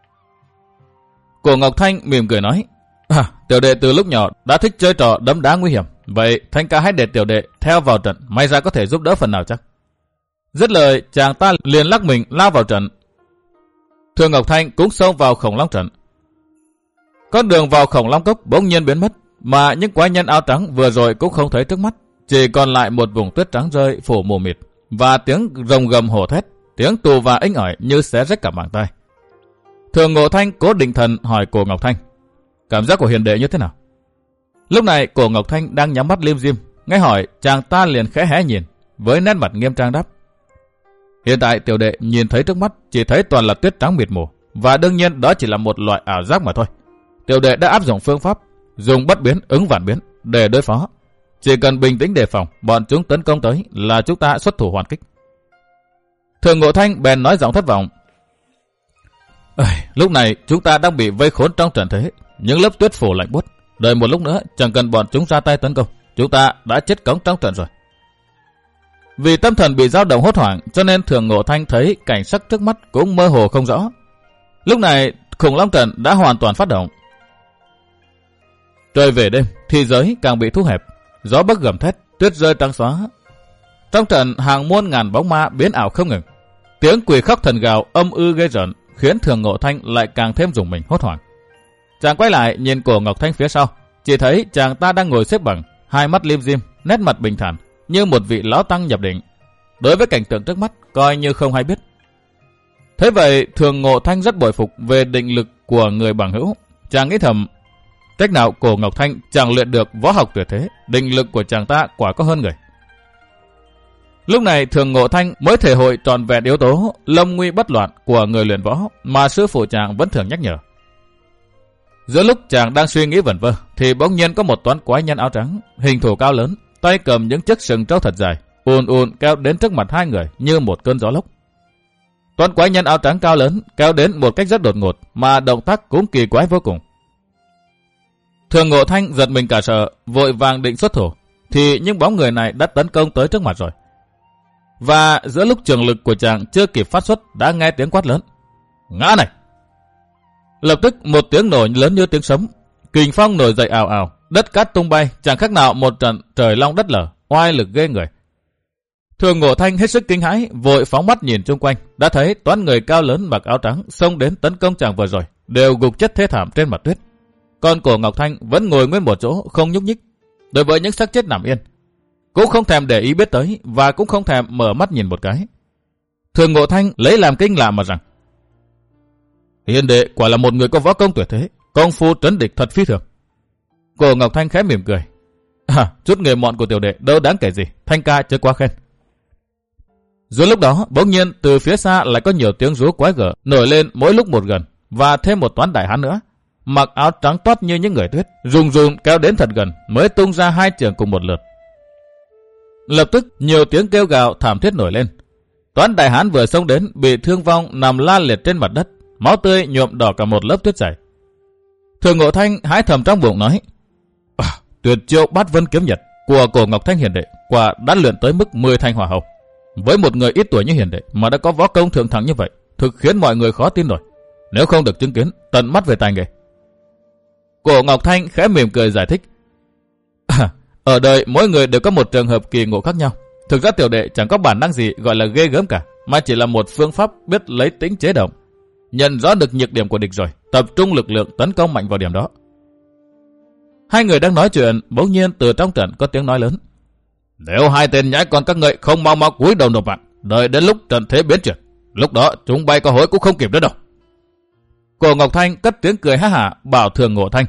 Cổ Ngọc Thanh mỉm cười nói, tiểu đệ từ lúc nhỏ đã thích chơi trò đấm đá nguy hiểm. Vậy Thanh ca hãy để tiểu đệ theo vào trận, may ra có thể giúp đỡ phần nào chắc. Dứt lời, chàng ta liền lắc mình lao vào trận. Thường Ngọc Thanh cũng xông vào Khổng Long trận. Con đường vào Khổng Long cốc bỗng nhiên biến mất, mà những quái nhân áo trắng vừa rồi cũng không thấy trước mắt, chỉ còn lại một vùng tuyết trắng rơi phủ mù mịt và tiếng rồng gầm hổ thét, tiếng tù và inh ỏi như xé rách cả màng tai. Thường Ngộ Thanh cố định thần hỏi Cổ Ngọc Thanh, cảm giác của hiền đệ như thế nào? Lúc này Cổ Ngọc Thanh đang nhắm mắt lim dim, nghe hỏi chàng ta liền khẽ hé nhìn, với nét mặt nghiêm trang đáp, hiện tại tiểu đệ nhìn thấy trước mắt chỉ thấy toàn là tuyết trắng mịt mù, và đương nhiên đó chỉ là một loại ảo giác mà thôi. Tiểu đệ đã áp dụng phương pháp dùng bất biến ứng vạn biến để đối phó. Chỉ cần bình tĩnh đề phòng, bọn chúng tấn công tới là chúng ta xuất thủ hoàn kích. Thường Ngộ Thanh bèn nói giọng thất vọng, lúc này chúng ta đang bị vây khốn trong trận thế, những lớp tuyết phủ lạnh buốt. Đợi một lúc nữa, chẳng cần bọn chúng ra tay tấn công, chúng ta đã chết cống trong trận rồi. Vì tâm thần bị dao động hốt hoảng, cho nên Thường Ngộ Thanh thấy cảnh sắc trước mắt cũng mơ hồ không rõ. Lúc này Khủng Long trận đã hoàn toàn phát động. Trời về đêm, thì giới càng bị thu hẹp, gió bấc gầm thét, tuyết rơi trắng xóa. Trong trận hàng muôn ngàn bóng ma biến ảo không ngừng, tiếng quỷ khóc thần gào âm ư ghê rợn, khiến Thường Ngộ Thanh lại càng thêm rùng mình hốt hoảng. Chàng quay lại nhìn Cổ Ngọc Thanh phía sau, chỉ thấy chàng ta đang ngồi xếp bằng, hai mắt lim dim, nét mặt bình thản như một vị lão tăng nhập định. Đối với cảnh tượng trước mắt coi như không hay biết. Thế vậy Thường Ngộ Thanh rất bội phục về định lực của người bằng hữu. Chàng nghĩ thầm, cách nào Cổ Ngọc Thanh chẳng luyện được võ học tuyệt thế, định lực của chàng ta quả có hơn người. Lúc này Thường Ngộ Thanh mới thể hội trọn vẹn yếu tố lâm nguy bất loạn của người luyện võ mà sư phụ chàng vẫn thường nhắc nhở. Giữa lúc chàng đang suy nghĩ vẩn vơ, thì bỗng nhiên có một toán quái nhân áo trắng, hình thù cao lớn, tay cầm những chiếc sừng trâu thật dài, ùn ùn kéo đến trước mặt hai người như một cơn gió lốc. Toán quái nhân áo trắng cao lớn kéo đến một cách rất đột ngột, mà động tác cũng kỳ quái vô cùng. Thường Ngộ Thanh giật mình cả sợ, vội vàng định xuất thủ, thì những bóng người này đã tấn công tới trước mặt rồi. Và giữa lúc trường lực của chàng chưa kịp phát xuất, đã nghe tiếng quát lớn, ngã này! Lập tức một tiếng nổ lớn như tiếng sấm, kình phong nổi dậy ào ào, đất cát tung bay, chẳng khác nào một trận trời long đất lở, oai lực ghê người. Thường Ngộ Thanh hết sức kinh hãi, vội phóng mắt nhìn xung quanh, đã thấy toán người cao lớn mặc áo trắng xông đến tấn công chàng vừa rồi, đều gục chết thê thảm trên mặt tuyết. Còn Cổ Ngọc Thanh vẫn ngồi nguyên một chỗ không nhúc nhích, đối với những xác chết nằm yên, cũng không thèm để ý biết tới, và cũng không thèm mở mắt nhìn một cái. Thường Ngộ Thanh lấy làm kinh lạ mà rằng, hiền đệ quả là một người có võ công tuyệt thế, công phu trấn địch thật phi thường. Cổ Ngọc Thanh khẽ mỉm cười, chút nghề mọn của tiểu đệ đâu đáng kể gì, Thanh ca chưa quá khen. Giữa lúc đó bỗng nhiên từ phía xa lại có nhiều tiếng rú quái gở nổi lên mỗi lúc một gần, và thêm một toán đại hán nữa, mặc áo trắng toát như những người tuyết, rùng rùng kéo đến thật gần, mới tung ra hai trường cùng một lượt. Lập tức nhiều tiếng kêu gào thảm thiết nổi lên. Toán đại hán vừa xông đến bị thương vong nằm la liệt trên mặt đất, máu tươi nhuộm đỏ cả một lớp tuyết dày. Thường Ngộ Thanh hái thầm trong bụng nói, tuyệt chiêu Bát Vân Kiếm Nhật của Cổ Ngọc Thanh hiền đệ quả đã luyện tới mức 10 thanh hỏa hầu. Với một người ít tuổi như hiền đệ mà đã có võ công thượng thẳng như vậy, thực khiến mọi người khó tin nổi. Nếu không được chứng kiến tận mắt về tài nghệ. Cổ Ngọc Thanh khẽ mỉm cười giải thích, ở đời mỗi người đều có một trường hợp kỳ ngộ khác nhau. Thực ra tiểu đệ chẳng có bản năng gì gọi là ghê gớm cả, mà chỉ là một phương pháp biết lấy tính chế động, nhận rõ được nhược điểm của địch rồi tập trung lực lượng tấn công mạnh vào điểm đó. Hai người đang nói chuyện, bỗng nhiên từ trong trận có tiếng nói lớn, nếu hai tên nhãi con các ngươi không mau cúi đầu nộp mạng, đợi đến lúc trận thế biến chuyển, lúc đó chúng bay có hối cũng không kịp nữa đâu. Cổ Ngọc Thanh cất tiếng cười ha hả bảo Thường Ngộ Thanh,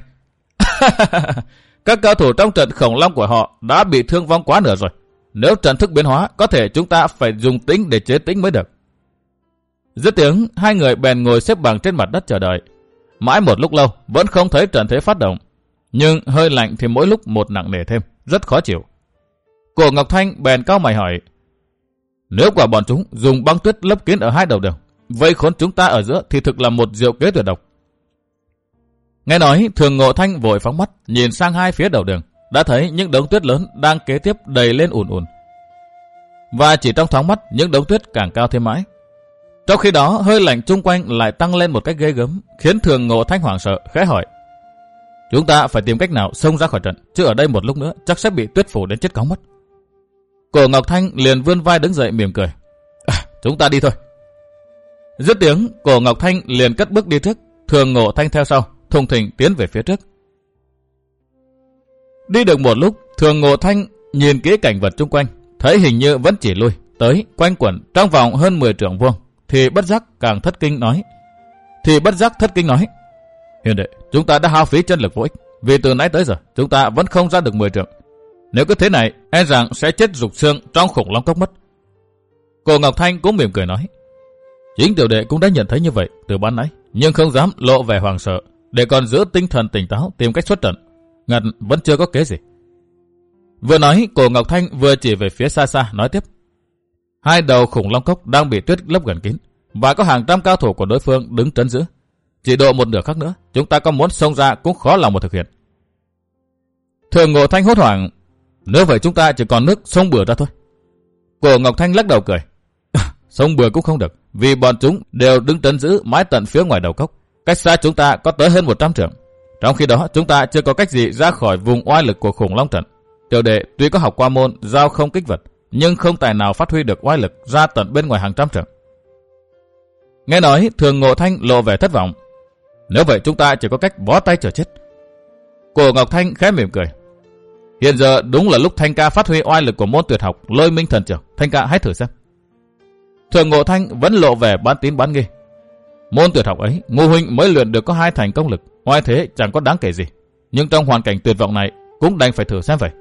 các cao thủ trong trận Khổng Long của họ đã bị thương vong quá nửa rồi. Nếu trận thức biến hóa, có thể chúng ta phải dùng tính để chế tính mới được. Dứt tiếng, hai người bèn ngồi xếp bằng trên mặt đất chờ đợi. Mãi một lúc lâu, vẫn không thấy trận thế phát động. Nhưng hơi lạnh thì mỗi lúc một nặng nề thêm, rất khó chịu. Cổ Ngọc Thanh bèn cau mày hỏi, nếu quả bọn chúng dùng băng tuyết lấp kín ở hai đầu đường, vây khốn chúng ta ở giữa thì thực là một diệu kế tuyệt độc. Nghe nói, Thường Ngộ Thanh vội phóng mắt nhìn sang hai phía đầu đường, đã thấy những đống tuyết lớn đang kế tiếp đầy lên ùn ùn. Và chỉ trong thoáng mắt, những đống tuyết càng cao thêm mãi. Trong khi đó, hơi lạnh chung quanh lại tăng lên một cách ghê gớm, khiến Thường Ngộ Thanh hoảng sợ, khẽ hỏi: chúng ta phải tìm cách nào xông ra khỏi trận, chứ ở đây một lúc nữa chắc sẽ bị tuyết phủ đến chết cóng mất. Cổ Ngọc Thanh liền vươn vai đứng dậy mỉm cười: chúng ta đi thôi. Dứt tiếng, Cổ Ngọc Thanh liền cất bước đi trước, Thường Ngộ Thanh theo sau, thùng thình tiến về phía trước. Đi được một lúc, Thường Ngộ Thanh nhìn kỹ cảnh vật chung quanh, thấy hình như vẫn chỉ lui tới quanh quẩn trong vòng hơn 10 trượng vuông, thì bất giác thất kinh nói: hiền đệ, chúng ta đã hao phí chân lực vô ích, vì từ nãy tới giờ chúng ta vẫn không ra được 10 trượng. Nếu cứ thế này, e rằng sẽ chết rục xương trong khủng long cốc mất. Cổ Ngọc Thanh cũng mỉm cười nói: chính tiểu đệ cũng đã nhận thấy như vậy từ ban nãy, nhưng không dám lộ vẻ hoảng sợ, để còn giữ tinh thần tỉnh táo tìm cách xuất trận. Ngặt vẫn chưa có kế gì. Vừa nói, Cổ Ngọc Thanh vừa chỉ về phía xa xa nói tiếp: hai đầu khủng long cốc đang bị tuyết lấp gần kín, và có hàng trăm cao thủ của đối phương đứng trấn giữ. Chỉ độ một nửa khắc nữa, chúng ta có muốn xông ra cũng khó lòng mà thực hiện. Thường Ngộ Thanh hốt hoảng: nếu vậy chúng ta chỉ còn nước xông bừa ra thôi. Cổ Ngọc Thanh lắc đầu cười: xông bừa cũng không được, vì bọn chúng đều đứng trấn giữ mãi tận phía ngoài đầu cốc, cách xa chúng ta có tới hơn 100 trượng. Trong khi đó chúng ta chưa có cách gì ra khỏi vùng oai lực của khủng long trận. Tiểu đệ tuy có học qua môn giao không kích vật, nhưng không tài nào phát huy được oai lực ra tận bên ngoài hàng trăm trượng. Nghe nói, Thường Ngộ Thanh lộ vẻ thất vọng: nếu vậy chúng ta chỉ có cách bó tay chờ chết. Cổ Ngọc Thanh khẽ mỉm cười: hiện giờ đúng là lúc Thanh ca phát huy oai lực của môn tuyệt học Lôi Minh Thần Trưởng, Thanh ca hãy thử xem. Thường Ngộ Thanh vẫn lộ vẻ bán tín bán nghi: môn tuyệt học ấy, Ngô huynh mới luyện được có 2 thành công lực, oai thế chẳng có đáng kể gì, nhưng trong hoàn cảnh tuyệt vọng này cũng đành phải thử xem vậy.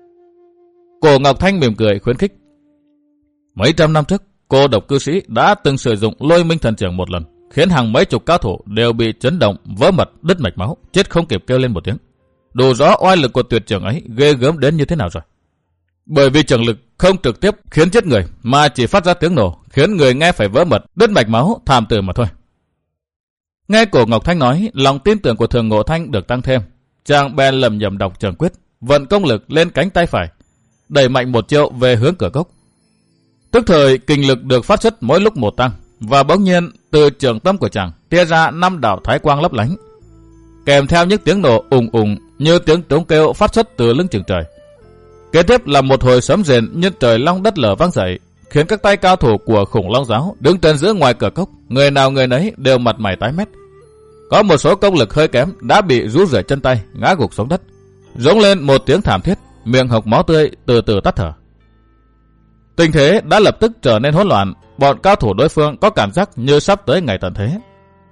Cổ Ngọc Thanh mỉm cười khuyến khích: mấy trăm năm trước, cô độc cư sĩ đã từng sử dụng Lôi Minh Thần Trưởng một lần, khiến hàng mấy chục cao thủ đều bị chấn động, vỡ mật, đứt mạch máu, chết không kịp kêu lên một tiếng. Đủ rõ oai lực của tuyệt trưởng ấy ghê gớm đến như thế nào rồi. Bởi vì trường lực không trực tiếp khiến chết người, mà chỉ phát ra tiếng nổ, khiến người nghe phải vỡ mật, đứt mạch máu, thảm tử mà thôi. Nghe Cổ Ngọc Thanh nói, lòng tin tưởng của Thường Ngộ Thanh được tăng thêm. Chàng bèn lầm nhầm đọc trường quyết, vận công lực lên cánh tay phải, đẩy mạnh một chiêu về hướng cửa cốc. Tức thời kình lực được phát xuất mỗi lúc một tăng, và bỗng nhiên từ trường tâm của chàng tia ra 5 đạo thái quang lấp lánh, kèm theo những tiếng nổ ùng ùng như tiếng trống kêu phát xuất từ lưng chừng trời. Kế tiếp là một hồi sấm rền như trời long đất lở vang dậy, khiến các tay cao thủ của khủng long giáo đứng trấn giữ ngoài cửa cốc, người nào người nấy đều mặt mày tái mét. Có một số công lực hơi kém đã bị rũ rượi chân tay, ngã gục xuống đất, rống lên một tiếng thảm thiết, miệng hộc máu tươi, từ từ tắt thở. Tình thế đã lập tức trở nên hỗn loạn, bọn cao thủ đối phương có cảm giác như sắp tới ngày tận thế.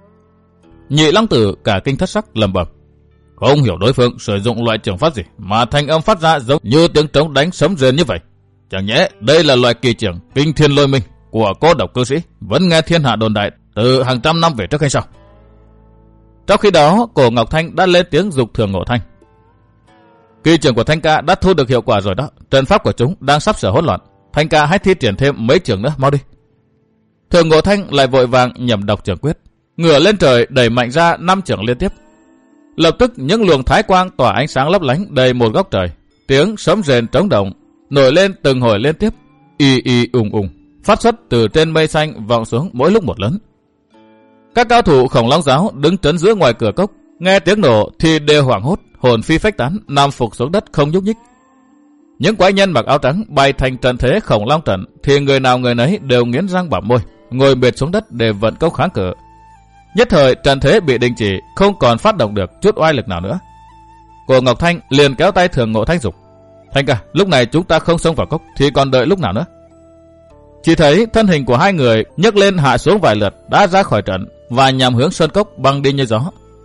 Nhị Long Tử cả kinh thất sắc lẩm bẩm: không hiểu đối phương sử dụng loại trường pháp gì mà thanh âm phát ra giống như tiếng trống đánh sấm rền như vậy. Chẳng nhẽ đây là loại kỳ trường Kinh Thiên Lôi Minh của cô độc cư sĩ vẫn nghe thiên hạ đồn đại từ hàng trăm năm về trước hay sao? Trong khi đó, Cổ Ngọc Thanh đã lên tiếng giục Thường Ngộ Thanh: kỳ trường của Thanh ca đã thu được hiệu quả rồi đó, trận pháp của chúng đang sắp sửa hỗn loạn, Thanh ca hãy thi triển thêm mấy trường nữa, mau đi. Thường Ngộ Thanh lại vội vàng nhẩm đọc trường quyết, ngửa lên trời đẩy mạnh ra 5 trường liên tiếp. Lập tức những luồng thái quang tỏa ánh sáng lấp lánh đầy một góc trời, tiếng sấm rền trống động nổi lên từng hồi liên tiếp, y y ùng ùng, phát xuất từ trên mây xanh vọng xuống mỗi lúc một lớn. Các cao thủ khổng long giáo đứng trấn giữ ngoài cửa cốc, nghe tiếng nổ thì đều hoảng hốt, hồn phi phách tán, nằm phục xuống đất không nhúc nhích. Những quái nhân mặc áo trắng bay thành trận thế khổng long trận thì người nào người nấy đều nghiến răng bặm môi, ngồi bệt xuống đất để vận công kháng cự. Nhất thời trận thế bị đình chỉ, không còn phát động được chút oai lực nào nữa. Cổ Ngọc Thanh liền kéo tay Thường Ngộ Thanh dục: Thanh ca, lúc này chúng ta không xông vào cốc thì còn đợi lúc nào nữa? Chỉ thấy thân hình của hai người nhấc lên hạ xuống vài lượt đã ra khỏi trận và nhằm hướng sơn cốc băng đi như gió.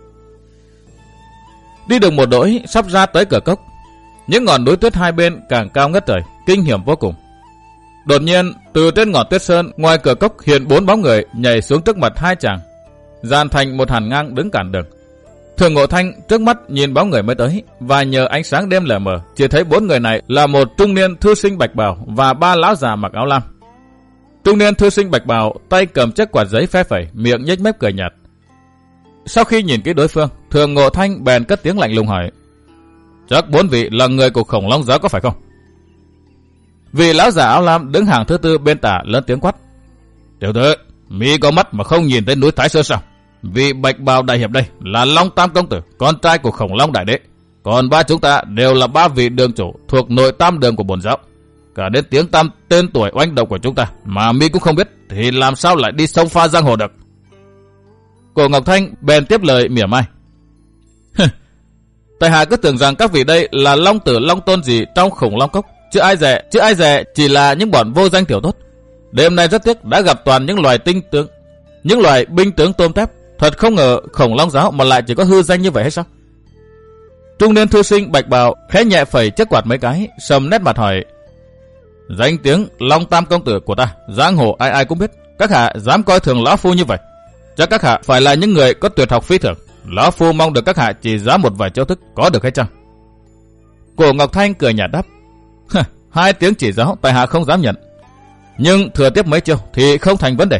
Đi được một đỗi sắp ra tới cửa cốc, những ngọn núi tuyết hai bên càng cao ngất trời, kinh hiểm vô cùng. Đột nhiên từ trên ngọn tuyết sơn ngoài cửa cốc hiện 4 bóng người nhảy xuống trước mặt hai chàng, dàn thành một hàng ngang đứng cản đường. Thường Ngộ Thanh trước mắt nhìn bóng người mới tới, và nhờ ánh sáng đêm lờ mờ chỉ thấy 4 người này là một trung niên thư sinh bạch bào và 3 lão già mặc áo lam. Trung niên thư sinh bạch bào tay cầm chiếc quạt giấy phe phẩy, miệng nhếch mép cười nhạt. Sau khi nhìn kỹ đối phương, Thường Ngộ Thanh bèn cất tiếng lạnh lùng hỏi: chắc 4 vị là người của khổng long giáo có phải không? Vị lão già áo lam đứng hàng thứ tư bên tả lớn tiếng quát: tiểu tử, Mi có mắt mà không nhìn thấy núi Thái Sơn sao? Vị bạch bào đại hiệp đây là Long Tam công tử, con trai của Khổng Long đại đế. Còn ba chúng ta đều là ba vị đường chủ thuộc nội tam đường của bổn giáo. Cả đến tiếng tăm tên tuổi oanh động của chúng ta mà mi cũng không biết, thì làm sao lại đi xông pha giang hồ được? Cổ Ngọc Thanh bèn tiếp lời mỉa mai. Tại hạ cứ tưởng rằng các vị đây là long tử long tôn gì trong Khủng Long Cốc, chứ ai dè chỉ là những bọn vô danh tiểu tốt. Đêm nay rất tiếc đã gặp toàn những loài tinh tướng, những loài binh tướng tôm tép. Thật không ngờ Khổng Long giáo mà lại chỉ có hư danh như vậy hay sao? Trung niên thư sinh bạch bào khẽ nhẹ phẩy chiếc quạt mấy cái, sầm nét mặt hỏi: danh tiếng Long Tam công tử của ta, giang hồ ai ai cũng biết, các hạ dám coi thường lão phu như vậy? Chắc các hạ phải là những người có tuyệt học phi thường. Lão phu mong được các hạ chỉ giáo một vài chiêu thức, có được hay chăng? Cổ Ngọc Thanh cười nhạt đáp: 2 tiếng chỉ giáo tại hạ không dám nhận, nhưng thừa tiếp mấy chiêu thì không thành vấn đề.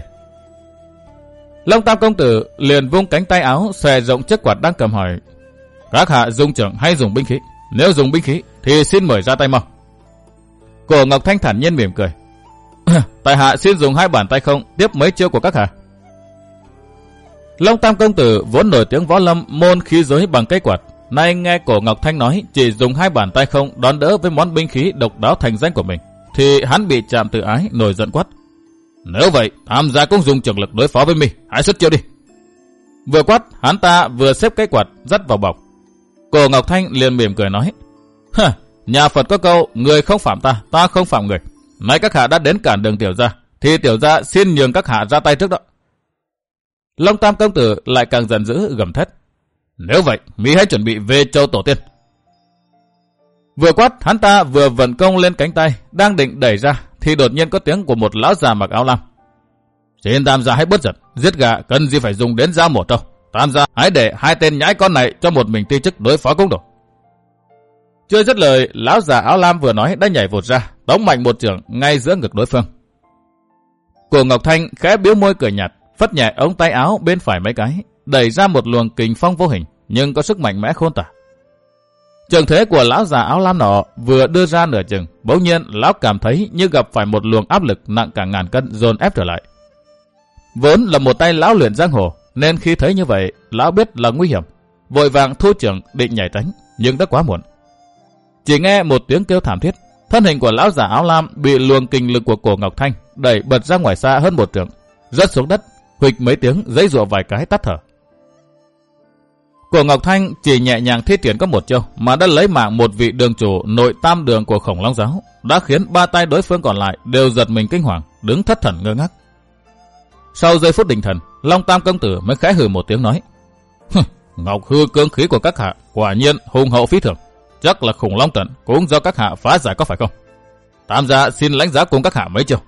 Long Tam công tử liền vung cánh tay áo xòe rộng chiếc quạt đang cầm hỏi: các hạ dùng trưởng hay dùng binh khí? Nếu dùng binh khí thì xin mời ra tay mau. Cổ Ngọc Thanh thản nhiên mỉm cười: tại hạ xin dùng 2 bàn tay không tiếp mấy chiêu của các hạ. Long Tam công tử vốn nổi tiếng võ lâm môn khí giới bằng cây quạt, nay nghe Cổ Ngọc Thanh nói chỉ dùng 2 bàn tay không đón đỡ với món binh khí độc đáo thành danh của mình, thì hắn bị chạm tự ái, nổi giận quát: nếu vậy tham gia cũng dùng trường lực đối phó với mi, hãy xuất chiêu đi. Vừa quát, hắn ta vừa xếp cây quạt dắt vào bọc. Cổ Ngọc Thanh liền mỉm cười nói: nhà Phật có câu người không phạm ta, ta không phạm người. Nay các hạ đã đến cản đường tiểu gia, thì tiểu gia xin nhường các hạ ra tay trước đó. Long Tam công tử lại càng giận dữ gầm thét: nếu vậy mi hãy chuẩn bị về châu tổ tiên. Vừa quát, hắn ta vừa vận công lên cánh tay, đang định đẩy ra thì đột nhiên có tiếng của một lão già mặc áo lam: xin tam gia hãy bớt giận, giết gà cần gì phải dùng đến dao mổ trâu. Tam gia hãy để 2 tên nhãi con này cho một mình ti chức đối phó cũng đủ. Chưa dứt lời, lão già áo lam vừa nói đã nhảy vụt ra, tống mạnh một chưởng ngay giữa ngực đối phương. Cổ Ngọc Thanh khẽ biếu môi cười nhạt, phất nhẹ ống tay áo bên phải mấy cái, đẩy ra một luồng kình phong vô hình nhưng có sức mạnh mẽ khôn tả. Trường thế của lão già áo lam nọ vừa đưa ra nửa chừng, bỗng nhiên lão cảm thấy như gặp phải một luồng áp lực nặng cả ngàn cân dồn ép trở lại. Vốn là một tay lão luyện giang hồ, nên khi thấy như vậy, lão biết là nguy hiểm, vội vàng thu chưởng định nhảy tránh, nhưng đã quá muộn. Chỉ nghe một tiếng kêu thảm thiết, thân hình của lão già áo lam bị luồng kình lực của Cổ Ngọc Thanh đẩy bật ra ngoài xa hơn 1 trượng, rớt xuống đất, huỵch mấy tiếng giãy giụa vài cái tắt thở. Cổ Ngọc Thanh chỉ nhẹ nhàng thi triển có 1 chiêu mà đã lấy mạng một vị đường chủ nội tam đường của Khổng Long giáo, đã khiến 3 tay đối phương còn lại đều giật mình kinh hoàng, đứng thất thần ngơ ngác. Sau giây phút định thần, Long Tam công tử mới khẽ hừ một tiếng nói: Ngọc hư cương khí của các hạ quả nhiên hùng hậu phi thường, chắc là Khủng Long trận cũng do các hạ phá giải có phải không? Tam gia xin lãnh giá cùng các hạ mấy chiêu.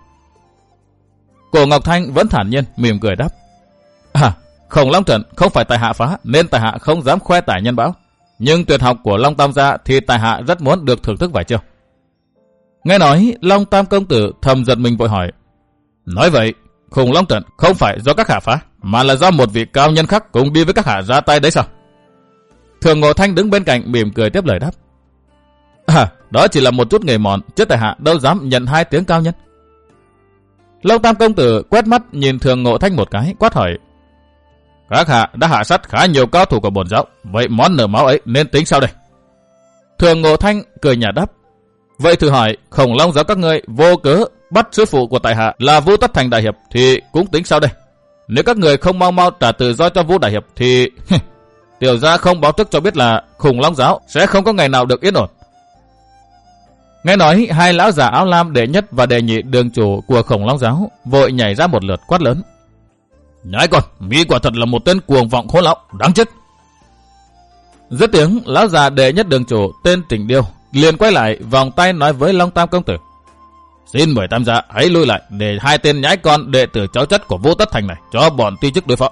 Cổ Ngọc Thanh vẫn thản nhiên mỉm cười đáp: Khổng Long trận không phải tại hạ phá nên tại hạ không dám khoe tài nhân bão, nhưng tuyệt học của Long Tam gia thì tại hạ rất muốn được thưởng thức vài chiêu. Nghe nói, Long Tam công tử thầm giật mình vội hỏi: nói vậy Khủng Long trận không phải do các hạ phá, mà là do một vị cao nhân khác cùng đi với các hạ ra tay đấy sao? Thường Ngộ Thanh đứng bên cạnh mỉm cười tiếp lời đáp: đó chỉ là một chút nghề mọn, chứ tại hạ đâu dám nhận 2 tiếng cao nhân. Long Tam công tử quét mắt nhìn Thường Ngộ Thanh một cái, quát hỏi: các hạ đã hạ sát khá nhiều cao thủ của bổn giáo, vậy món nợ máu ấy nên tính sao đây? Thường Ngộ Thanh cười nhạt đáp: vậy thử hỏi Khổng Long giáo các ngươi vô cớ bắt sư phụ của tại hạ là Vũ Tất Thành đại hiệp thì cũng tính sao đây? Nếu các người không mau mau trả tự do cho Vũ đại hiệp thì tiểu gia không báo trước cho biết là Khủng Long giáo sẽ không có ngày nào được yên ổn. Nghe nói, 2 lão già áo lam đệ nhất và đệ nhị đường chủ của Khổng Long giáo vội nhảy ra một lượt quát lớn: nhãi con, mi quả thật là một tên cuồng vọng khốn lão, đáng chết. Dứt tiếng, lão già đệ nhất đường chủ tên Trịnh Điêu liền quay lại vòng tay nói với Long Tam công tử: xin mời tam gia hãy lui lại để 2 tên nhãi con đệ tử cháu chất của Vũ Tất Thành này cho bọn ti chức đối phó.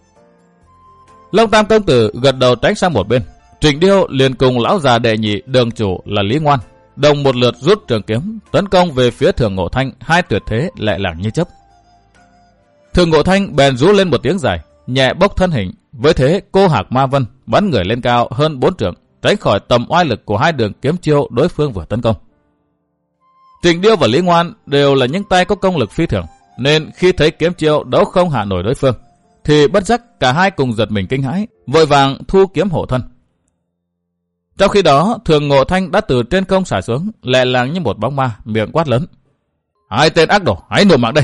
Long Tam công tử gật đầu tránh sang một bên. Trịnh Điêu liền cùng lão già đệ nhị đường chủ là Lý Ngoan đồng một lượt rút trường kiếm tấn công về phía Thường Ngộ Thanh, 2 tuyệt thế lẹ làng như chớp. Thường Ngộ Thanh bèn rú lên một tiếng dài, nhẹ bốc thân hình, với thế cô hạc ma vân bắn người lên cao hơn 4 trượng, tránh khỏi tầm oai lực của 2 đường kiếm chiêu đối phương vừa tấn công. Trịnh Điêu và Lý Ngoan đều là những tay có công lực phi thường, nên khi thấy kiếm chiêu đấu không hạ nổi đối phương, thì bất giác cả hai cùng giật mình kinh hãi, vội vàng thu kiếm hộ thân. Trong khi đó, Thường Ngộ Thanh đã từ trên không xả xuống, lẹ làng như một bóng ma, miệng quát lớn: "Hai tên ác đồ, hãy nộp mạng đây!"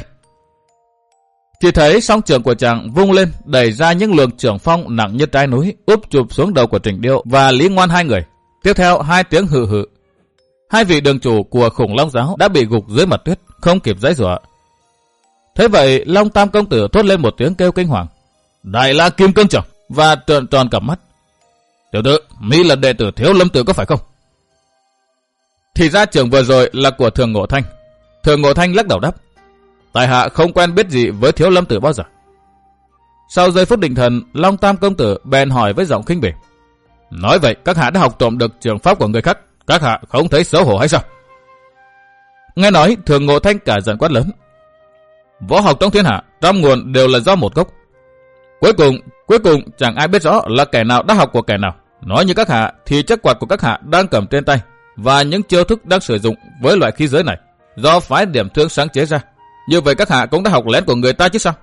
Chỉ thấy song trường của chàng vung lên, đẩy ra những luồng trưởng phong nặng như trái núi, úp chụp xuống đầu của Trình Điêu và Lý Ngoan hai người. Tiếp theo hai tiếng hự hự, hai vị đường chủ của Khủng Long giáo đã bị gục dưới mặt tuyết, không kịp giãy giụa. Thế vậy, Long Tam công tử thốt lên một tiếng kêu kinh hoàng: "Đại La Kim Cương Trưởng!" và trợn tròn cặp mắt. "Tiểu tử, mi là đệ tử Thiếu Lâm Tự có phải không?" Thì ra trường vừa rồi là của Thường Ngộ Thanh. Thường Ngộ Thanh lắc đầu đáp: "Tại hạ không quen biết gì với Thiếu Lâm Tự bao giờ." Sau giây phút định thần, Long Tam công tử bèn hỏi với giọng khinh bỉ: "Nói vậy các hạ đã học trộm được trường pháp của người khác, các hạ không thấy xấu hổ hay sao?" Nghe nói, Thường Ngộ Thanh cả giận quát lớn: "Võ học trong thiên hạ, trăm nguồn đều là do một gốc. Cuối cùng chẳng ai biết rõ là kẻ nào đã học của kẻ nào. Nói như các hạ thì chắc quạt của các hạ đang cầm trên tay và những chiêu thức đang sử dụng với loại khí giới này do phái Điểm Thương sáng chế ra. Như vậy các hạ cũng đã học lén của người ta chứ sao?"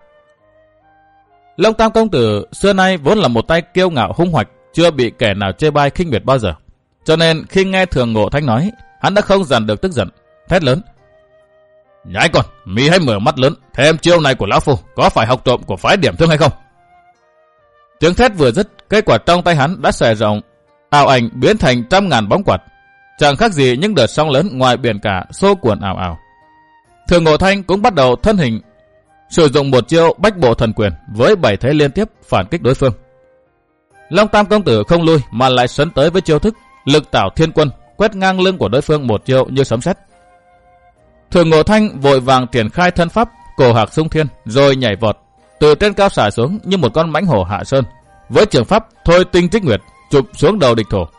Long Tam công tử xưa nay vốn là một tay kiêu ngạo hung hoạch, chưa bị kẻ nào chê bai khinh miệt bao giờ. Cho nên khi nghe Thường Ngộ Thanh nói, hắn đã không dằn được tức giận, thét lớn: "Nhãi con, mi hãy mở mắt lớn, thêm chiêu này của lão phu có phải học trộm của phái Điểm Thương hay không?" Tiếng thét vừa dứt, cây quạt trong tay hắn đã xòe rộng, ảo ảnh biến thành trăm ngàn bóng quạt, chẳng khác gì những đợt sóng lớn ngoài biển cả xô cuồn ảo ảo. Thường Ngộ Thanh cũng bắt đầu thân hình, sử dụng một chiêu Bách Bộ Thần Quyền với 7 thế liên tiếp phản kích đối phương. Long Tam công tử không lui mà lại sấn tới với chiêu thức Lực Tảo Thiên Quân, quét ngang lưng của đối phương một chiêu như sấm sét. Thường Ngộ Thanh vội vàng triển khai thân pháp Cổ Hạc Xung Thiên, rồi nhảy vọt từ trên cao xả xuống như một con mãnh hổ hạ sơn, với trường pháp Thôi Tinh Trích Nguyệt chụp xuống đầu địch thủ.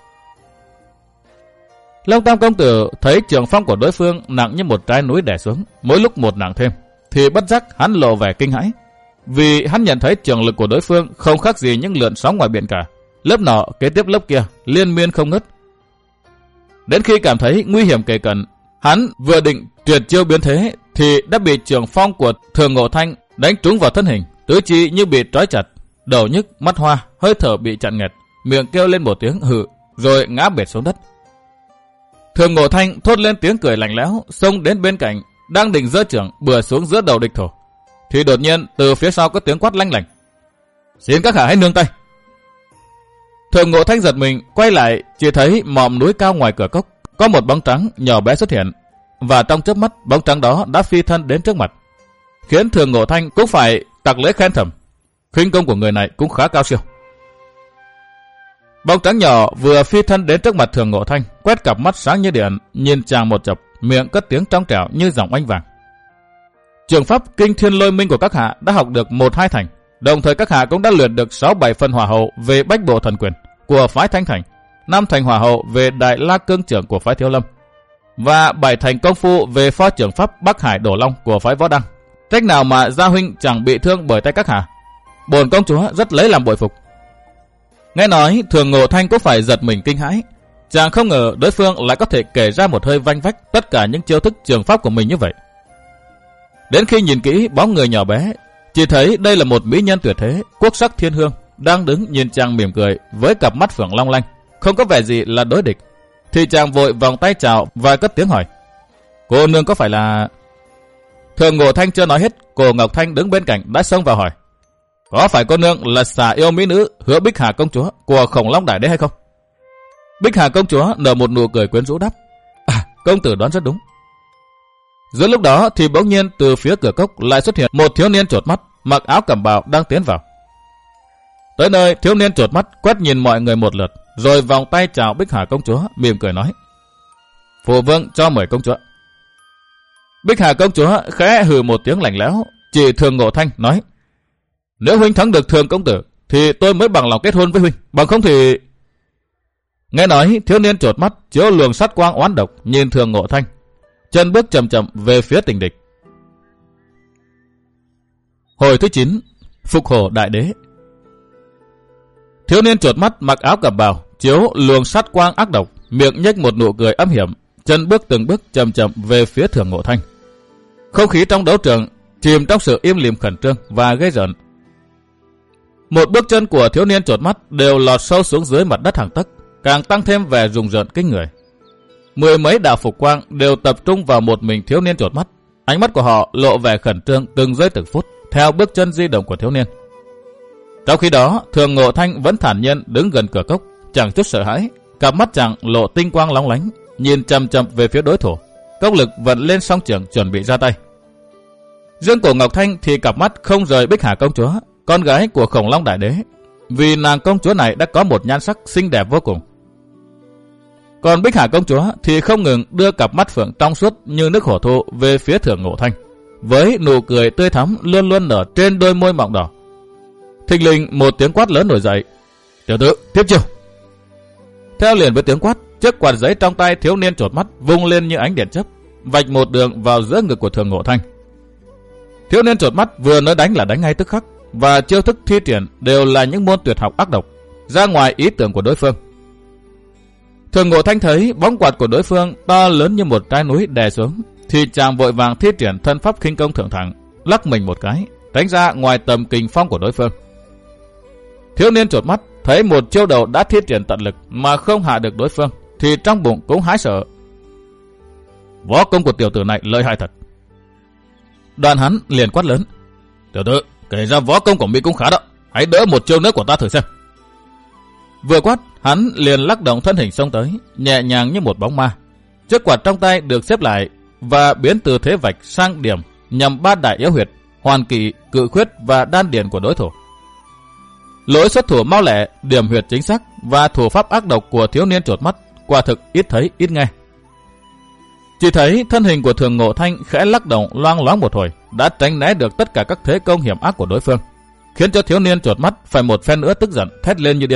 Long Tam công tử thấy trường phong của đối phương nặng như một trái núi đè xuống, mỗi lúc một nặng thêm, thì bất giác hắn lộ vẻ kinh hãi, vì hắn nhận thấy trường lực của đối phương không khác gì những lượn sóng ngoài biển cả, lớp nọ kế tiếp lớp kia liên miên không ngớt. Đến khi cảm thấy nguy hiểm kề cận, hắn vừa định tuyệt chiêu biến thế thì đã bị trường phong của Thường Ngộ Thanh đánh trúng vào thân hình, tứ chi như bị trói chặt, đầu nhức, mắt hoa, hơi thở bị chặn nghẹt, miệng kêu lên một tiếng hự, rồi ngã bệt xuống đất. Thường Ngộ Thanh thốt lên tiếng cười lạnh lẽo, xông đến bên cạnh, đang định giơ chưởng bừa xuống giữa đầu địch thủ, thì đột nhiên từ phía sau có tiếng quát lanh lảnh: "Xin các hạ hãy nương tay!" Thường Ngộ Thanh giật mình, quay lại, chỉ thấy mỏm núi cao ngoài cửa cốc có một bóng trắng nhỏ bé xuất hiện, và trong chớp mắt bóng trắng đó đã phi thân đến trước mặt, khiến Thường Ngộ Thanh cũng phải tặc lưỡi khen thầm: khinh công của người này cũng khá cao siêu. Bóng trắng nhỏ vừa phi thân đến trước mặt Thường Ngộ Thanh, quét cặp mắt sáng như điện, nhìn chàng một chập, miệng cất tiếng trong trẻo như giọng oanh vàng: "Trường pháp Kinh Thiên Lôi Minh của các hạ đã học được 1-2 thành, đồng thời các hạ cũng đã luyện được 6-7 phần hỏa hậu về Bách Bộ Thần Quyền của phái Thanh Thành, 5 thành hỏa hậu về Đại La Cương Trưởng của phái Thiếu Lâm, và 7 thành công phu về phó trưởng pháp Bắc Hải Đổ Long của phái Võ Đăng. Trách nào mà gia huynh chẳng bị thương bởi tay các hạ. Bổn công chúa rất lấy làm bội phục." Nghe nói, Thường Ngộ Thanh cũng phải giật mình kinh hãi. Chàng không ngờ đối phương lại có thể kể ra một hơi vanh vách tất cả những chiêu thức trường pháp của mình như vậy. Đến khi nhìn kỹ bóng người nhỏ bé, chỉ thấy đây là một mỹ nhân tuyệt thế, quốc sắc thiên hương, đang đứng nhìn chàng mỉm cười với cặp mắt phượng long lanh, không có vẻ gì là đối địch. Thì chàng vội vòng tay chào và cất tiếng hỏi: "Cô nương có phải là..." Thường Ngộ Thanh chưa nói hết, Cổ Ngọc Thanh đứng bên cạnh đã xông vào hỏi: "Có phải cô nương là xà yêu mỹ nữ Hứa Bích Hà công chúa của Khổng Long Đại Đế hay không?" Bích Hà công chúa nở một nụ cười quyến rũ đáp: "Công tử đoán rất đúng." Giữa lúc đó thì bỗng nhiên từ phía cửa cốc lại xuất hiện một thiếu niên chột mắt, mặc áo cẩm bào đang tiến vào. Tới nơi, thiếu niên chột mắt quét nhìn mọi người một lượt, rồi vòng tay chào Bích Hà công chúa, mỉm cười nói: "Phụ vương cho mời công chúa." Bích Hà công chúa khẽ hừ một tiếng lạnh lẽo, chỉ Thường Ngộ Thanh nói: "Nếu huynh thắng được Thường công tử thì tôi mới bằng lòng kết hôn với huynh, bằng không thì..." Nghe nói, thiếu niên chột mắt chiếu luồng sát quang oán độc nhìn Thường Ngộ Thanh, chân bước chậm chậm về phía tình địch. Hồi thứ 9, Phục Hổ Đại Đế. Thiếu niên chột mắt mặc áo cẩm bào chiếu luồng sát quang ác độc, miệng nhếch một nụ cười âm hiểm, chân bước từng bước chậm chậm về phía Thường Ngộ Thanh. Không khí trong đấu trường chìm trong sự im lìm khẩn trương và gây rợn. Một bước chân của thiếu niên chột mắt đều lọt sâu xuống dưới mặt đất hàng tấc, càng tăng thêm vẻ rùng rợn kinh người. Mười mấy đạo phục quang đều tập trung vào một mình thiếu niên chột mắt. Ánh mắt của họ lộ vẻ khẩn trương từng giây từng phút theo bước chân di động của thiếu niên. Trong khi đó, Thường Ngộ Thanh vẫn thản nhiên đứng gần cửa cốc, chẳng chút sợ hãi, cặp mắt chàng lộ tinh quang lóng lánh, nhìn chằm chằm về phía đối thủ, cốc lực vận lên song trường chuẩn bị ra tay. Riêng của Ngọc Thanh thì cặp mắt không rời Bích Hà công chúa, con gái của Khổng Long Đại Đế, vì nàng công chúa này đã có một nhan sắc xinh đẹp vô cùng. Còn Bích Hà công chúa thì không ngừng đưa cặp mắt phượng trong suốt như nước hổ thu về phía Thường Ngộ Thanh, với nụ cười tươi thắm luôn luôn nở trên đôi môi mọng đỏ. Thình lình một tiếng quát lớn nổi dậy: "Tiểu tử, tiếp chiêu!" Theo liền với tiếng quát, chiếc quạt giấy trong tay thiếu niên chột mắt vung lên như ánh điện chớp, vạch một đường vào giữa ngực của Thường Ngộ Thanh. Thiếu niên chột mắt vừa nói đánh là đánh ngay tức khắc, và chiêu thức thi triển đều là những môn tuyệt học ác độc, ra ngoài ý tưởng của đối phương. Thường Ngộ Thanh thấy bóng quạt của đối phương to lớn như một trái núi đè xuống, thì chàng vội vàng thi triển thân pháp khinh công thượng thẳng, lắc mình một cái, tránh ra ngoài tầm kình phong của đối phương. Thiếu niên chột mắt thấy một chiêu đầu đã thi triển tận lực mà không hạ được đối phương, thì trong bụng cũng hãi sợ. Võ công của tiểu tử này lợi hại thật. Đoạn hắn liền quát lớn: "Tiểu tử, kể ra võ công của Mỹ cũng khá đó, hãy đỡ một chiêu nữa của ta thử xem." Vừa quát, hắn liền lắc động thân hình xông tới, nhẹ nhàng như một bóng ma. Chiếc quạt trong tay được xếp lại và biến từ thế vạch sang điểm nhằm ba đại yếu huyệt, hoàn kỵ, cự khuyết và đan điền của đối thủ. Lối xuất thủ mau lẹ, điểm huyệt chính xác và thủ pháp ác độc của thiếu niên chột mắt quả thực ít thấy ít nghe. Chỉ thấy thân hình của Thường Ngộ Thanh khẽ lắc động loang loáng một hồi, đã tránh né được tất cả các thế công hiểm ác của đối phương, khiến cho thiếu niên chột mắt phải một phen nữa tức giận thét lên như điên.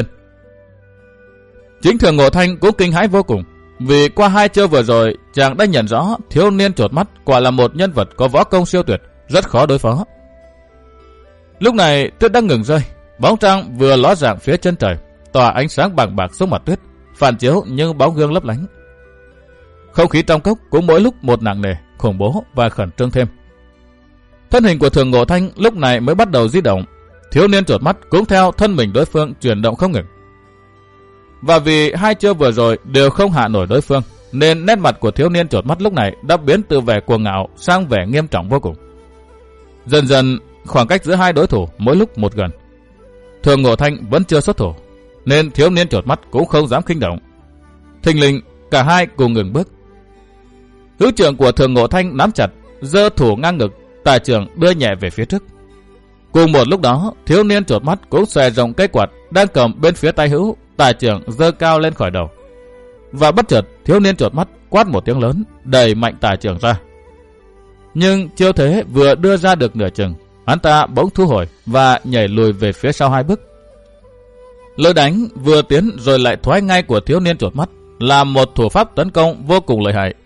Chính Thường Ngộ Thanh cũng kinh hãi vô cùng, vì qua hai chiêu vừa rồi chàng đã nhận rõ thiếu niên chột mắt quả là một nhân vật có võ công siêu tuyệt, rất khó đối phó. Lúc này tuyết đang ngừng rơi, bóng trăng vừa ló dạng phía chân trời, tỏa ánh sáng bàng bạc xuống mặt tuyết, phản chiếu như bóng gương lấp lánh. Không khí trong cốc cũng mỗi lúc một nặng nề, khủng bố và khẩn trương thêm. Thân hình của Thường Ngộ Thanh lúc này mới bắt đầu di động, thiếu niên chột mắt cũng theo thân mình đối phương chuyển động không ngừng. Và vì hai chiêu vừa rồi đều không hạ nổi đối phương, nên nét mặt của thiếu niên chột mắt lúc này đã biến từ vẻ cuồng ngạo sang vẻ nghiêm trọng vô cùng. Dần dần khoảng cách giữa hai đối thủ mỗi lúc một gần. Thường Ngộ Thanh vẫn chưa xuất thủ, nên thiếu niên chột mắt cũng không dám khinh động. Thình lình cả hai cùng ngừng bước. Hữu trưởng của Thường Ngộ Thanh nắm chặt, giơ thủ ngang ngực, tà trưởng đưa nhẹ về phía trước. Cùng một lúc đó, thiếu niên chột mắt cũng xòe rộng cây quạt đang cầm bên phía tay hữu, tà trưởng giơ cao lên khỏi đầu. Và bất chợt, thiếu niên chột mắt quát một tiếng lớn, đẩy mạnh tà trưởng ra. Nhưng chiêu thế vừa đưa ra được nửa chừng, hắn ta bỗng thu hồi và nhảy lùi về phía sau hai bước. Lối đánh vừa tiến rồi lại thoái ngay của thiếu niên chột mắt là một thủ pháp tấn công vô cùng lợi hại.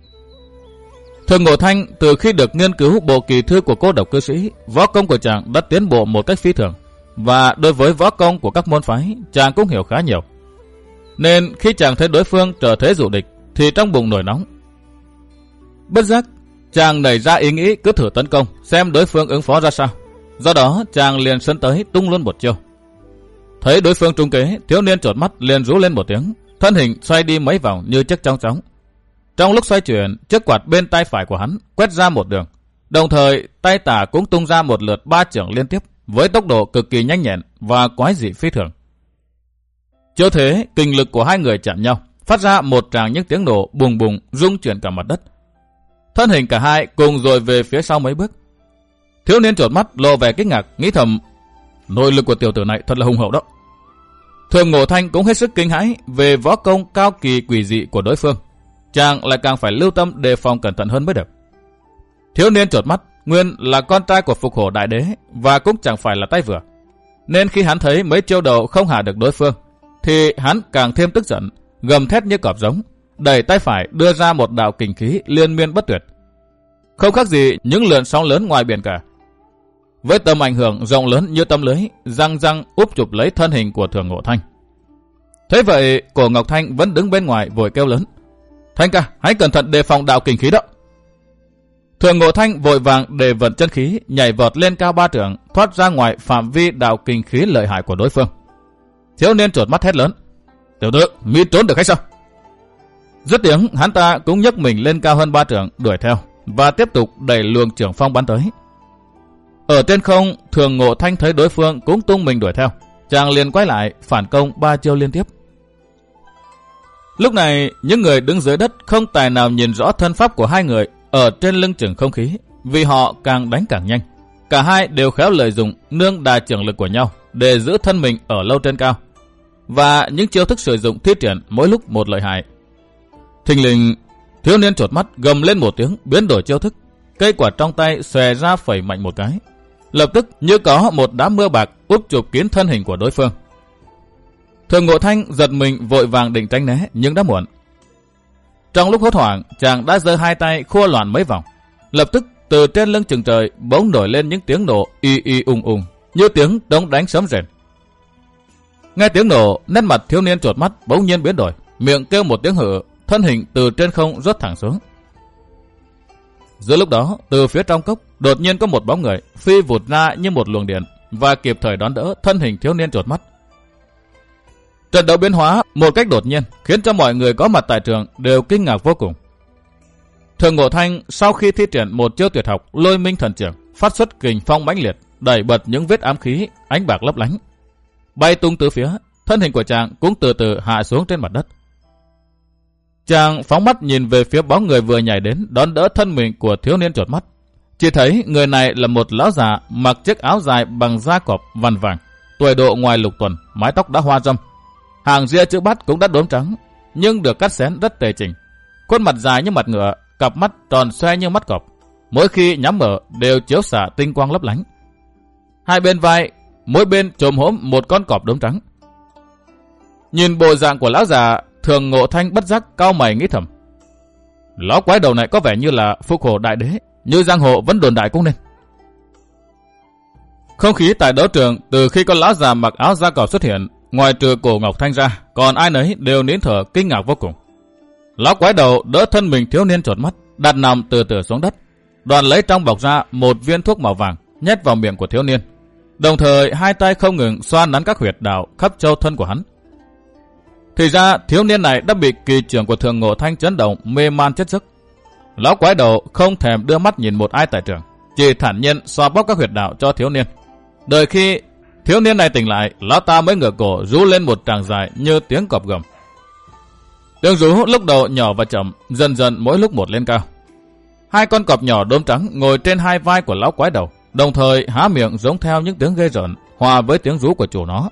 Thường Ngộ Thanh từ khi được nghiên cứu bộ kỳ thư của Cô Độc Cư Sĩ, võ công của chàng đã tiến bộ một cách phi thường, và đối với võ công của các môn phái chàng cũng hiểu khá nhiều. Nên khi chàng thấy đối phương trở thế dụ địch thì trong bụng nổi nóng. Bất giác chàng nảy ra ý nghĩ cứ thử tấn công xem đối phương ứng phó ra sao. Do đó chàng liền sấn tới tung luôn một chiêu. Thấy đối phương trúng kế, thiếu niên chột mắt liền rú lên một tiếng, thân hình xoay đi mấy vòng như chiếc chong chóng. Trong lúc xoay chuyển, chiếc quạt bên tay phải của hắn quét ra một đường, đồng thời tay tả cũng tung ra một lượt ba chưởng liên tiếp với tốc độ cực kỳ nhanh nhẹn và quái dị phi thường. Chiếu thế, kình lực của hai người chạm nhau, phát ra một tràng những tiếng nổ bùng bùng rung chuyển cả mặt đất. Thân hình cả hai cùng rồi về phía sau mấy bước. Thiếu niên chột mắt lộ vẻ kinh ngạc, nghĩ thầm: nội lực của tiểu tử này thật là hùng hậu đó. Thường Ngộ Thanh cũng hết sức kinh hãi về võ công cao kỳ quỷ dị của đối phương. Chàng lại càng phải lưu tâm đề phòng cẩn thận hơn mới được. Thiếu niên chột mắt nguyên là con trai của Phục Hổ Đại Đế và cũng chẳng phải là tay vừa, nên khi hắn thấy mấy chiêu đầu không hạ được đối phương thì hắn càng thêm tức giận, gầm thét như cọp giống, đẩy tay phải đưa ra một đạo kình khí liên miên bất tuyệt, không khác gì những lượn sóng lớn ngoài biển cả, với tầm ảnh hưởng rộng lớn như tấm lưới, răng răng úp chụp lấy thân hình của Thường Ngộ Thanh. Thế vậy, Cổ Ngọc Thanh vẫn đứng bên ngoài vội kêu lớn: Thanh ca, hãy cẩn thận đề phòng đạo kình khí đó. Thường Ngộ Thanh vội vàng đề vận chân khí, nhảy vọt lên cao 3 trượng, thoát ra ngoài phạm vi đạo kình khí lợi hại của đối phương. Thiếu niên trột mắt hét lớn: "Tiểu tử, mi trốn được hay sao?" Dứt tiếng, hắn ta cũng nhấc mình lên cao hơn 3 trượng đuổi theo và tiếp tục đẩy luồng trưởng phong bắn tới. Ở trên không, Thường Ngộ Thanh thấy đối phương cũng tung mình đuổi theo, chàng liền quay lại phản công 3 chiêu liên tiếp. Lúc này, những người đứng dưới đất không tài nào nhìn rõ thân pháp của hai người ở trên lưng chừng không khí, vì họ càng đánh càng nhanh. Cả hai đều khéo lợi dụng nương đà trưởng lực của nhau để giữ thân mình ở lâu trên cao, và những chiêu thức sử dụng thi triển mỗi lúc một lợi hại. Thình lình, thiếu niên chột mắt gầm lên một tiếng, biến đổi chiêu thức, cây quả trong tay xòe ra phẩy mạnh một cái, lập tức như có một đám mưa bạc úp chụp kín thân hình của đối phương. Thường Ngộ Thanh giật mình vội vàng định tránh né, nhưng đã muộn. Trong lúc hốt hoảng, chàng đã giơ hai tay khua loạn mấy vòng. Lập tức từ trên lưng chừng trời bỗng nổi lên những tiếng nổ y y ung ung, như tiếng trống đánh sấm rền. Nghe tiếng nổ, nét mặt thiếu niên chột mắt bỗng nhiên biến đổi, miệng kêu một tiếng hự, thân hình từ trên không rớt thẳng xuống. Giữa lúc đó, từ phía trong cốc đột nhiên có một bóng người phi vụt ra như một luồng điện và kịp thời đón đỡ thân hình thiếu niên chột mắt. Trận đấu biến hóa một cách đột nhiên khiến cho mọi người có mặt tại trường đều kinh ngạc vô cùng. Thường Ngộ Thanh sau khi thi triển một chiêu tuyệt học Lôi Minh Thần Chưởng, phát xuất kình phong mãnh liệt, đẩy bật những vết ám khí ánh bạc lấp lánh, bay tung tứ phía. Thân hình của chàng cũng từ từ hạ xuống trên mặt đất. Chàng phóng mắt nhìn về phía bóng người vừa nhảy đến đón đỡ thân mình của thiếu niên chột mắt. Chỉ thấy người này là một lão già mặc chiếc áo dài bằng da cọp vằn vàng, tuổi độ ngoài lục tuần, mái tóc đã hoa râm, hàng ria chữ bát cũng đã đốm trắng, nhưng được cắt xén rất tề chỉnh. Khuôn mặt dài như mặt ngựa, cặp mắt tròn xoe như mắt cọp, mỗi khi nhắm mở đều chiếu xạ tinh quang lấp lánh. Hai bên vai, mỗi bên chồm hổm một con cọp đốm trắng. Nhìn bộ dạng của lão già, Thường Ngộ Thanh bất giác cau mày nghĩ thầm: lão quái đầu này có vẻ như là Phục Hổ Đại Đế, như giang hồ vẫn đồn đại cũng nên. Không khí tại đấu trường từ khi con lão già mặc áo da cọp xuất hiện, ngoài trừ Cổ Ngọc Thanh ra, còn ai nấy đều nín thở kinh ngạc vô cùng. Lão quái đầu đỡ thân mình thiếu niên chột mắt, đặt nằm từ từ xuống đất, đoàn lấy trong bọc ra một viên thuốc màu vàng, nhét vào miệng của thiếu niên, đồng thời hai tay không ngừng xoa nắn các huyệt đạo khắp châu thân của hắn. Thì ra thiếu niên này đã bị kỳ trưởng của Thường Ngộ Thanh chấn động mê man chết giấc. Lão quái đầu không thèm đưa mắt nhìn một ai tại trường, chỉ thản nhiên xoa bóp các huyệt đạo cho thiếu niên. Đợi khi thiếu niên này tỉnh lại, lão ta mới ngửa cổ rú lên một tràng dài như tiếng cọp gầm. Tiếng rú lúc đầu nhỏ và chậm, dần dần mỗi lúc một lên cao. Hai con cọp nhỏ đốm trắng ngồi trên hai vai của lão quái đầu, đồng thời há miệng giống theo những tiếng ghê rợn hòa với tiếng rú của chủ nó.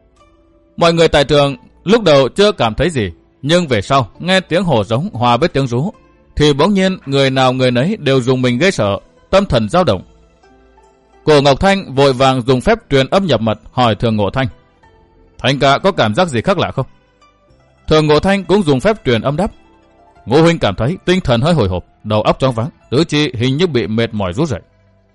Mọi người tại trường lúc đầu chưa cảm thấy gì, nhưng về sau nghe tiếng hổ giống hòa với tiếng rú thì bỗng nhiên người nào người nấy đều rùng mình ghê sợ, tâm thần dao động. Cổ Ngọc Thanh vội vàng dùng phép truyền âm nhập mật hỏi Thường Ngộ Thanh: Thanh ca có cảm giác gì khác lạ không? Thường Ngộ Thanh cũng dùng phép truyền âm đáp: Ngô huynh cảm thấy tinh thần hơi hồi hộp, đầu óc choáng váng, tứ chi hình như bị mệt mỏi rút rẩy.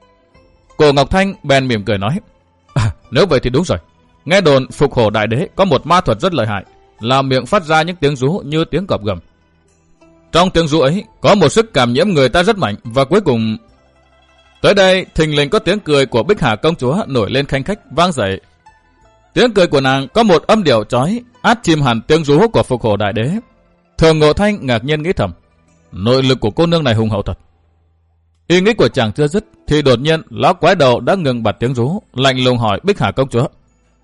Cổ Ngọc Thanh bèn mỉm cười nói: Nếu vậy thì đúng rồi. Nghe đồn Phục Hổ Đại Đế có một ma thuật rất lợi hại, là miệng phát ra những tiếng rú như tiếng cọp gầm. Trong tiếng rú ấy có một sức cảm nhiễm người ta rất mạnh, và cuối cùng... Tới đây thình lình có tiếng cười của Bích Hà công chúa nổi lên khanh khách vang dậy. Tiếng cười của nàng có một âm điệu chói át chìm hẳn tiếng rú của Phục Hổ Đại Đế. Thường Ngộ Thanh ngạc nhiên nghĩ thầm: nội lực của cô nương này hùng hậu thật. Ý nghĩ của chàng chưa dứt thì đột nhiên lão quái đầu đã ngừng bật tiếng rú, lạnh lùng hỏi Bích Hà công chúa: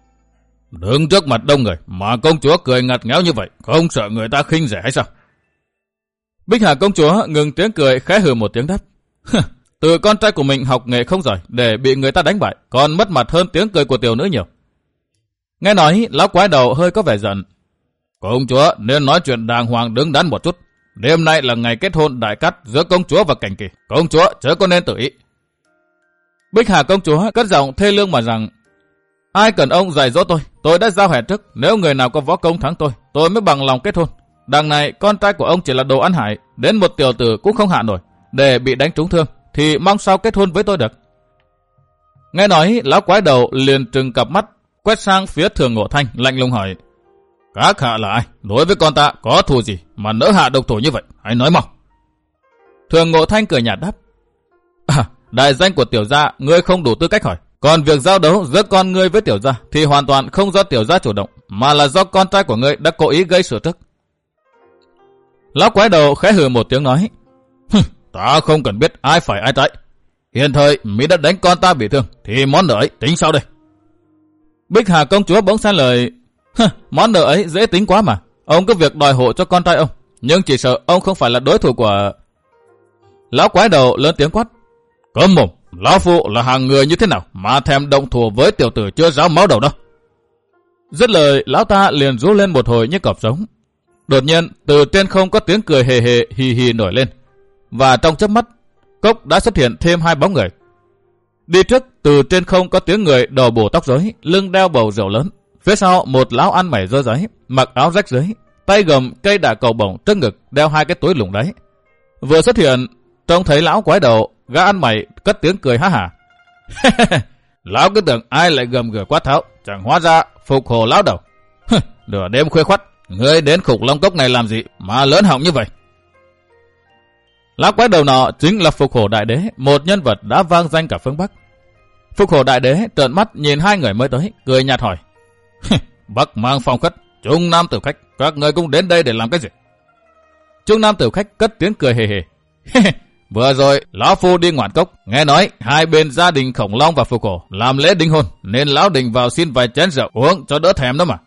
Đứng trước mặt đông người mà công chúa cười ngặt nghẽo như vậy, không sợ người ta khinh rẻ hay sao? Bích Hà công chúa ngừng tiếng cười, khẽ hừ một tiếng đáp: Từ con trai của mình học nghệ không giỏi để bị người ta đánh bại, còn mất mặt hơn tiếng cười của tiểu nữ nhiều. Nghe nói, lão quái đầu hơi có vẻ giận. Công chúa nên nói chuyện đàng hoàng đứng đắn một chút. Đêm nay là ngày kết hôn đại cát giữa công chúa và Cảnh Kỳ, công chúa chớ có nên tự ý. Bích Hà công chúa cất giọng thê lương mà rằng: Ai cần ông dạy dỗ tôi đã giao hẹn trước, nếu người nào có võ công thắng tôi mới bằng lòng kết hôn. Đằng này con trai của ông chỉ là đồ ăn hại, đến một tiểu tử cũng không hạ nổi, để bị đánh trúng thương thì mong sao kết hôn với tôi được. Nghe nói, lão quái đầu liền trừng cặp mắt quét sang phía Thường Ngộ Thanh, lạnh lùng hỏi: Các hạ là ai? Đối với con ta có thù gì mà nỡ hạ độc thủ như vậy? Hãy nói mau. Thường Ngộ Thanh cười nhạt đáp: Đại danh của tiểu gia ngươi không đủ tư cách hỏi. Còn việc giao đấu giữa con ngươi với tiểu gia thì hoàn toàn không do tiểu gia chủ động, mà là do con trai của ngươi đã cố ý gây sự trước. Lão quái đầu khẽ hừ một tiếng nói, ta không cần biết ai phải ai trái. Hiện thời Mỹ đã đánh con ta bị thương, thì món nợ ấy tính sao đây? Bích Hà công chúa bỗng xen lời, món nợ ấy dễ tính quá mà. Ông cứ việc đòi hộ cho con trai ông, nhưng chỉ sợ ông không phải là đối thủ của... Lão quái đầu lớn tiếng quát, câm mồm, lão phụ là hàng người như thế nào mà thèm động thủ với tiểu tử chưa ráo máu đầu đâu. Dứt lời, lão ta liền rú lên một hồi như cọp sống. Đột nhiên, từ trên không có tiếng cười hề hề hì hì nổi lên, và trong chớp mắt, cốc đã xuất hiện thêm hai bóng người. Đi trước, từ trên không có tiếng người đầu bù tóc rối, lưng đeo bầu rượu lớn. Phía sau, một lão ăn mày rơ ráy, mặc áo rách rưới, tay gầm cây đả cầu bổng trước ngực, đeo hai cái túi lủng đáy. Vừa xuất hiện, trông thấy lão quái đầu, gã ăn mày cất tiếng cười há hả. Lão cứ tưởng ai lại gầm gừ quát tháo, chẳng hóa ra Phục Hổ lão đầu. Nửa đêm khuya khoắt, ngươi đến Khủng Long Cốc này làm gì mà lớn họng như vậy? Lão quái đầu nọ chính là Phục Hổ Đại Đế, một nhân vật đã vang danh cả phương Bắc. Phục Hổ Đại Đế trợn mắt nhìn hai người mới tới, cười nhạt hỏi, Bắc Mang Phong Khất, Trung Nam Tử Khách, các người cũng đến đây để làm cái gì? Trung Nam Tử Khách cất tiếng cười hề hề. Vừa rồi, lão phu đi ngoạn cốc, nghe nói hai bên gia đình Khổng Long và Phục Hổ làm lễ đính hôn, nên lão định vào xin vài chén rượu uống cho đỡ thèm đó mà.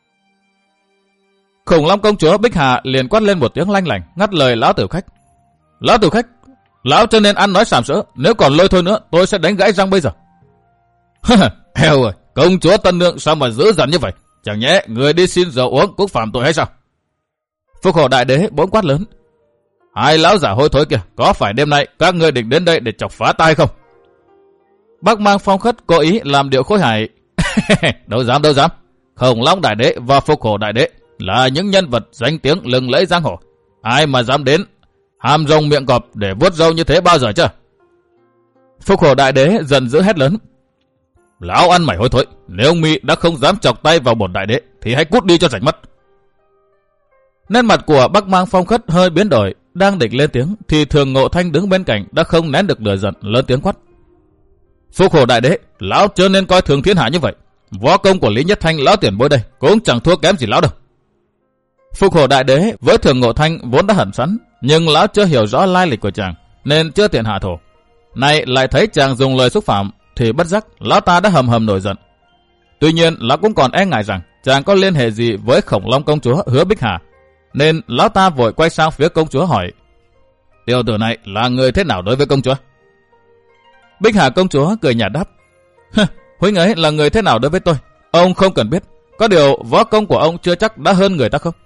Khủng Long công chúa Bích Hà liền quát lên một tiếng lanh lảnh, ngắt lời lão Tử Khách. Lão Tử Khách, lão cho nên ăn nói sàm sỡ, nếu còn lôi thôi nữa, tôi sẽ đánh gãy răng bây giờ. Eo ơi, công chúa Tân Nương sao mà dữ dằn như vậy? Chẳng nhẽ người đi xin rượu uống cũng phạm tội hay sao? Phục Hổ Đại Đế bỗng quát lớn. Hai lão giả hôi thối kia, có phải đêm nay các ngươi định đến đây để chọc phá tai không? Bắc Mang Phong Khất cố ý làm điệu khôi hài. Đâu dám. Khủng Long Đại Đế và Phục Hổ Đại Đế là những nhân vật danh tiếng lừng lẫy giang hồ. Ai mà dám đến hàm rồng miệng cọp để vuốt râu như thế bao giờ chưa? Phục Hổ Đại Đế giận dữ hét lớn. Lão ăn mày hôi thối, nếu mi đã không dám chọc tay vào bổn đại đế thì hãy cút đi cho rảnh mắt. Nét mặt của Bắc Mang Phong Khất hơi biến đổi, đang định lên tiếng thì Thường Ngộ Thanh đứng bên cạnh đã không nén được lửa giận, lớn tiếng quát. Phục Hổ Đại Đế, lão chưa nên coi thường thiên hạ như vậy. Võ công của Lý Nhất Thanh lão tiền bối đây cũng chẳng thua kém gì lão đâu. Phục Hổ Đại Đế với Thường Ngộ Thanh vốn đã hận sẵn, nhưng lão chưa hiểu rõ lai lịch của chàng nên chưa tiện hạ thổ. Nay lại thấy chàng dùng lời xúc phạm thì bất giác lão ta đã hầm nổi giận. Tuy nhiên lão cũng còn e ngại rằng chàng có liên hệ gì với Khổng Long công chúa Hứa Bích Hà, nên lão ta vội quay sang phía công chúa hỏi: tiểu tử này là người thế nào đối với công chúa? Bích Hà công chúa cười nhạt đáp: huynh ấy là người thế nào đối với tôi, ông không cần biết. Có điều võ công của ông chưa chắc đã hơn người ta không.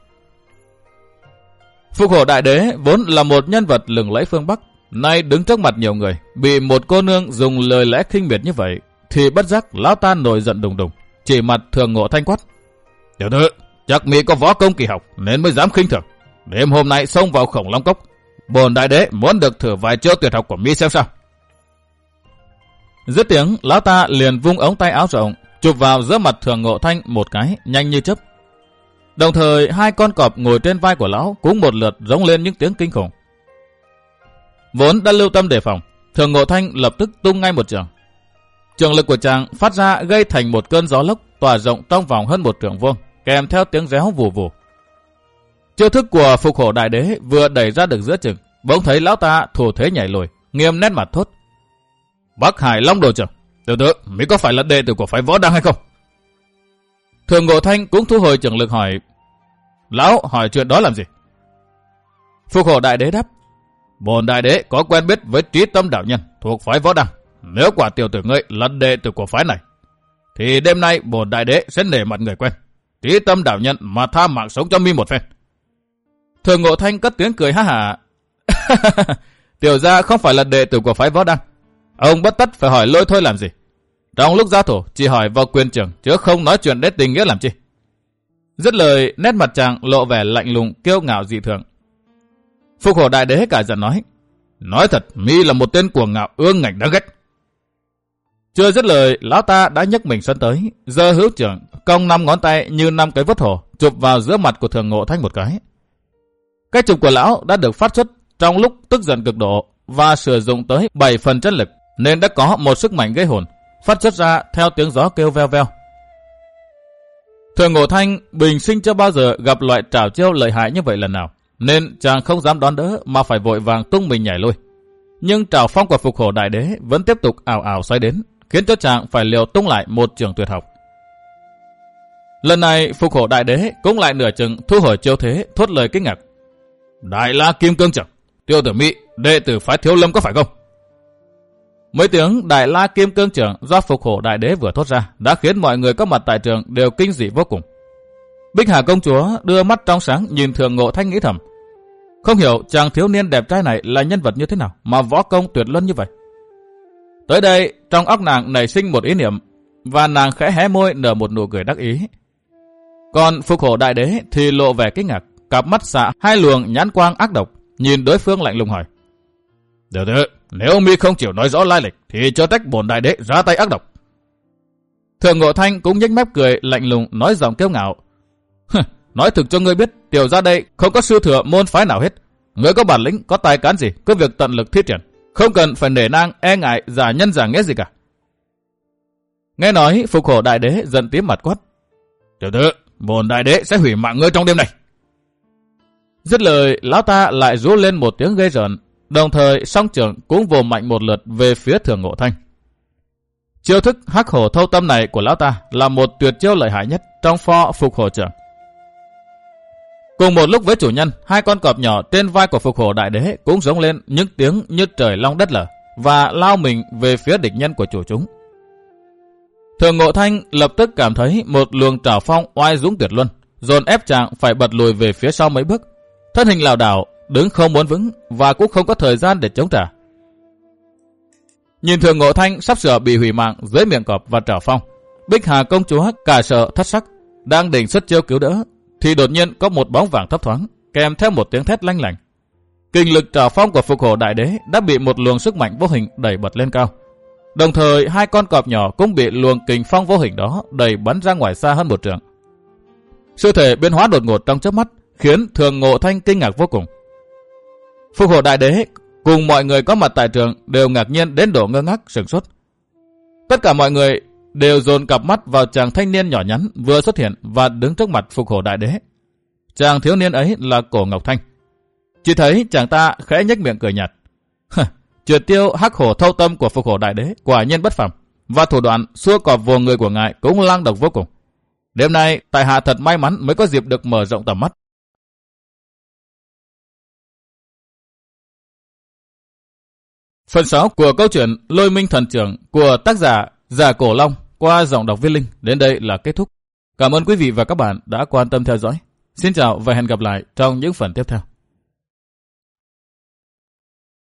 Phục Hổ Đại Đế vốn là một nhân vật lừng lẫy phương Bắc, nay đứng trước mặt nhiều người, bị một cô nương dùng lời lẽ khinh miệt như vậy, thì bất giác lão ta nổi giận đùng đùng, chỉ mặt Thường Ngộ Thanh quát: tiểu tử, chắc mi có võ công kỳ học nên mới dám khinh thường. Đêm hôm nay xông vào Khổng Long Cốc, bổn đại đế muốn được thử vài chiêu tuyệt học của mi xem sao. Dứt tiếng, lão ta liền vung ống tay áo rộng, chụp vào giữa mặt Thường Ngộ Thanh một cái nhanh như chớp. Đồng thời hai con cọp ngồi trên vai của lão cũng một lượt rống lên những tiếng kinh khủng. Vốn đã lưu tâm đề phòng, Thường Ngộ Thanh lập tức tung ngay một trường. Trường lực của chàng phát ra gây thành một cơn gió lốc tỏa rộng trong vòng hơn một trượng vuông, kèm theo tiếng réo vù vù. Chiêu thức của Phục Hổ Đại Đế vừa đẩy ra được giữa chừng, bỗng thấy lão ta thủ thế nhảy lùi, nghiêm nét mặt thốt: Bắc Hải Long Đồ trưởng, tiểu tử, mỹ có phải là đệ tử của phái Võ Đăng hay không? Thường Ngộ Thanh cũng thu hồi trường lực hỏi: lão hỏi chuyện đó làm gì? Phục Hổ Đại Đế đáp: bổn đại đế có quen biết với Trí Tâm đạo nhân thuộc phái Võ Đăng. Nếu quả tiểu tử ngươi là đệ tử của phái này, thì đêm nay bổn đại đế sẽ nể mặt người quen Trí Tâm đạo nhân mà tha mạng sống cho mi một phen. Thường Ngộ Thanh cất tiếng cười ha hả: tiểu gia không phải là đệ tử của phái Võ Đăng, ông bất tất phải hỏi lôi thôi làm gì. Trong lúc giao thủ chỉ hỏi vào quyền trưởng, chứ không nói chuyện đến tình nghĩa làm chi. Dứt lời, nét mặt chàng lộ vẻ lạnh lùng kiêu ngạo dị thường. Phục Hổ Đại Đế cả giận nói thật, mi là một tên cuồng ngạo ương ngạnh đáng ghét. Chưa dứt lời, lão ta đã nhấc mình sân tới, giơ hữu trưởng, cong 5 ngón tay như 5 cái vuốt hổ, chụp vào giữa mặt của Thường Ngộ Thanh một cái. Cái chụp của lão đã được phát xuất trong lúc tức giận cực độ, và sử dụng tới 7 phần chân lực, nên đã có một sức mạnh gây hồn, phát xuất ra theo tiếng gió kêu veo veo. Thường Ngộ Thanh bình sinh chưa bao giờ gặp loại trảo chiêu lợi hại như vậy lần nào, nên chàng không dám đón đỡ mà phải vội vàng tung mình nhảy lui. Nhưng trảo phong của Phục Hổ Đại Đế vẫn tiếp tục ào ào xoay đến, khiến cho chàng phải liều tung lại một trường tuyệt học. Lần này Phục Hổ Đại Đế cũng lại nửa chừng thu hồi chiêu thế, thốt lời kinh ngạc: Đại La Kim Cương Trưởng, Tiêu Tử Mị, đệ tử phái Thiếu Lâm có phải không? Mấy tiếng Đại La Kim Cương Trưởng do Phục Hổ Đại Đế vừa thốt ra đã khiến mọi người có mặt tại trường đều kinh dị vô cùng. Bích Hà công chúa đưa mắt trong sáng nhìn Thường Ngộ Thanh nghĩ thầm: không hiểu chàng thiếu niên đẹp trai này là nhân vật như thế nào mà võ công tuyệt luân như vậy. Tới đây trong óc nàng nảy sinh một ý niệm, và nàng khẽ hé môi nở một nụ cười đắc ý. Còn Phục Hổ Đại Đế thì lộ vẻ kinh ngạc, cặp mắt xạ hai luồng nhãn quang ác độc, nhìn đối phương lạnh lùng hỏi: Tiểu tử, nếu mi không chịu nói rõ lai lịch thì cho trách bổn đại đế ra tay ác độc. Thường Ngộ Thanh cũng nhếch mép cười lạnh lùng, nói giọng kiêu ngạo: nói thực cho ngươi biết, tiểu gia đây không có sư thừa môn phái nào hết. Ngươi có bản lĩnh, có tài cán gì, cứ việc tận lực thi triển, không cần phải nể nang e ngại giả nhân giả nghĩa gì cả. Nghe nói, Phục Hổ Đại Đế giận tím mặt quát: Tiểu tử, bổn đại đế sẽ hủy mạng ngươi trong đêm này. Dứt lời, lão ta lại rú lên một tiếng ghê rợn, đồng thời song trưởng cũng vồ mạnh một lượt về phía Thường Ngộ Thanh. Chiêu thức hắc hổ thâu tâm này của lão ta là một tuyệt chiêu lợi hại nhất trong pho Phục Hổ trưởng. Cùng một lúc với chủ nhân, hai con cọp nhỏ trên vai của Phục Hổ Đại Đế cũng giống lên những tiếng như trời long đất lở và lao mình về phía địch nhân của chủ chúng. Thường Ngộ Thanh lập tức cảm thấy một luồng trảo phong oai dũng tuyệt luân, dồn ép chàng phải bật lùi về phía sau mấy bước, thân hình lảo đảo, đứng không muốn vững và cũng không có thời gian để chống trả. Nhìn Thường Ngộ Thanh sắp sửa bị hủy mạng dưới miệng cọp và trảo phong, Bích Hà công chúa cả sợ thất sắc, đang định xuất chiêu cứu đỡ, thì đột nhiên có một bóng vàng thấp thoáng, kèm theo một tiếng thét lanh lảnh. Kinh lực trảo phong của Phục Hổ Đại Đế đã bị một luồng sức mạnh vô hình đẩy bật lên cao. Đồng thời hai con cọp nhỏ cũng bị luồng kình phong vô hình đó đẩy bắn ra ngoài xa hơn một trượng. Sự thể biến hóa đột ngột trong chớp mắt khiến Thường Ngộ Thanh kinh ngạc vô cùng. Phục Hổ Đại Đế cùng mọi người có mặt tại trường đều ngạc nhiên đến độ ngơ ngác sửng sốt. Tất cả mọi người đều dồn cặp mắt vào chàng thanh niên nhỏ nhắn vừa xuất hiện và đứng trước mặt Phục Hổ Đại Đế. Chàng thiếu niên ấy là Cổ Ngọc Thanh. Chỉ thấy chàng ta khẽ nhếch miệng cười nhạt. Tuyệt tiêu hắc hổ thâu tâm của Phục Hổ Đại Đế quả nhiên bất phàm, và thủ đoạn xua cọp vồ người của ngài cũng lang độc vô cùng. Đêm nay tại hạ thật may mắn mới có dịp được mở rộng tầm mắt. Phần 6 của câu chuyện Lôi Minh Thần Trưởng của tác giả Giả Cổ Long qua giọng đọc Viết Linh đến đây là kết thúc. Cảm ơn quý vị và các bạn đã quan tâm theo dõi. Xin chào và hẹn gặp lại trong những phần tiếp theo.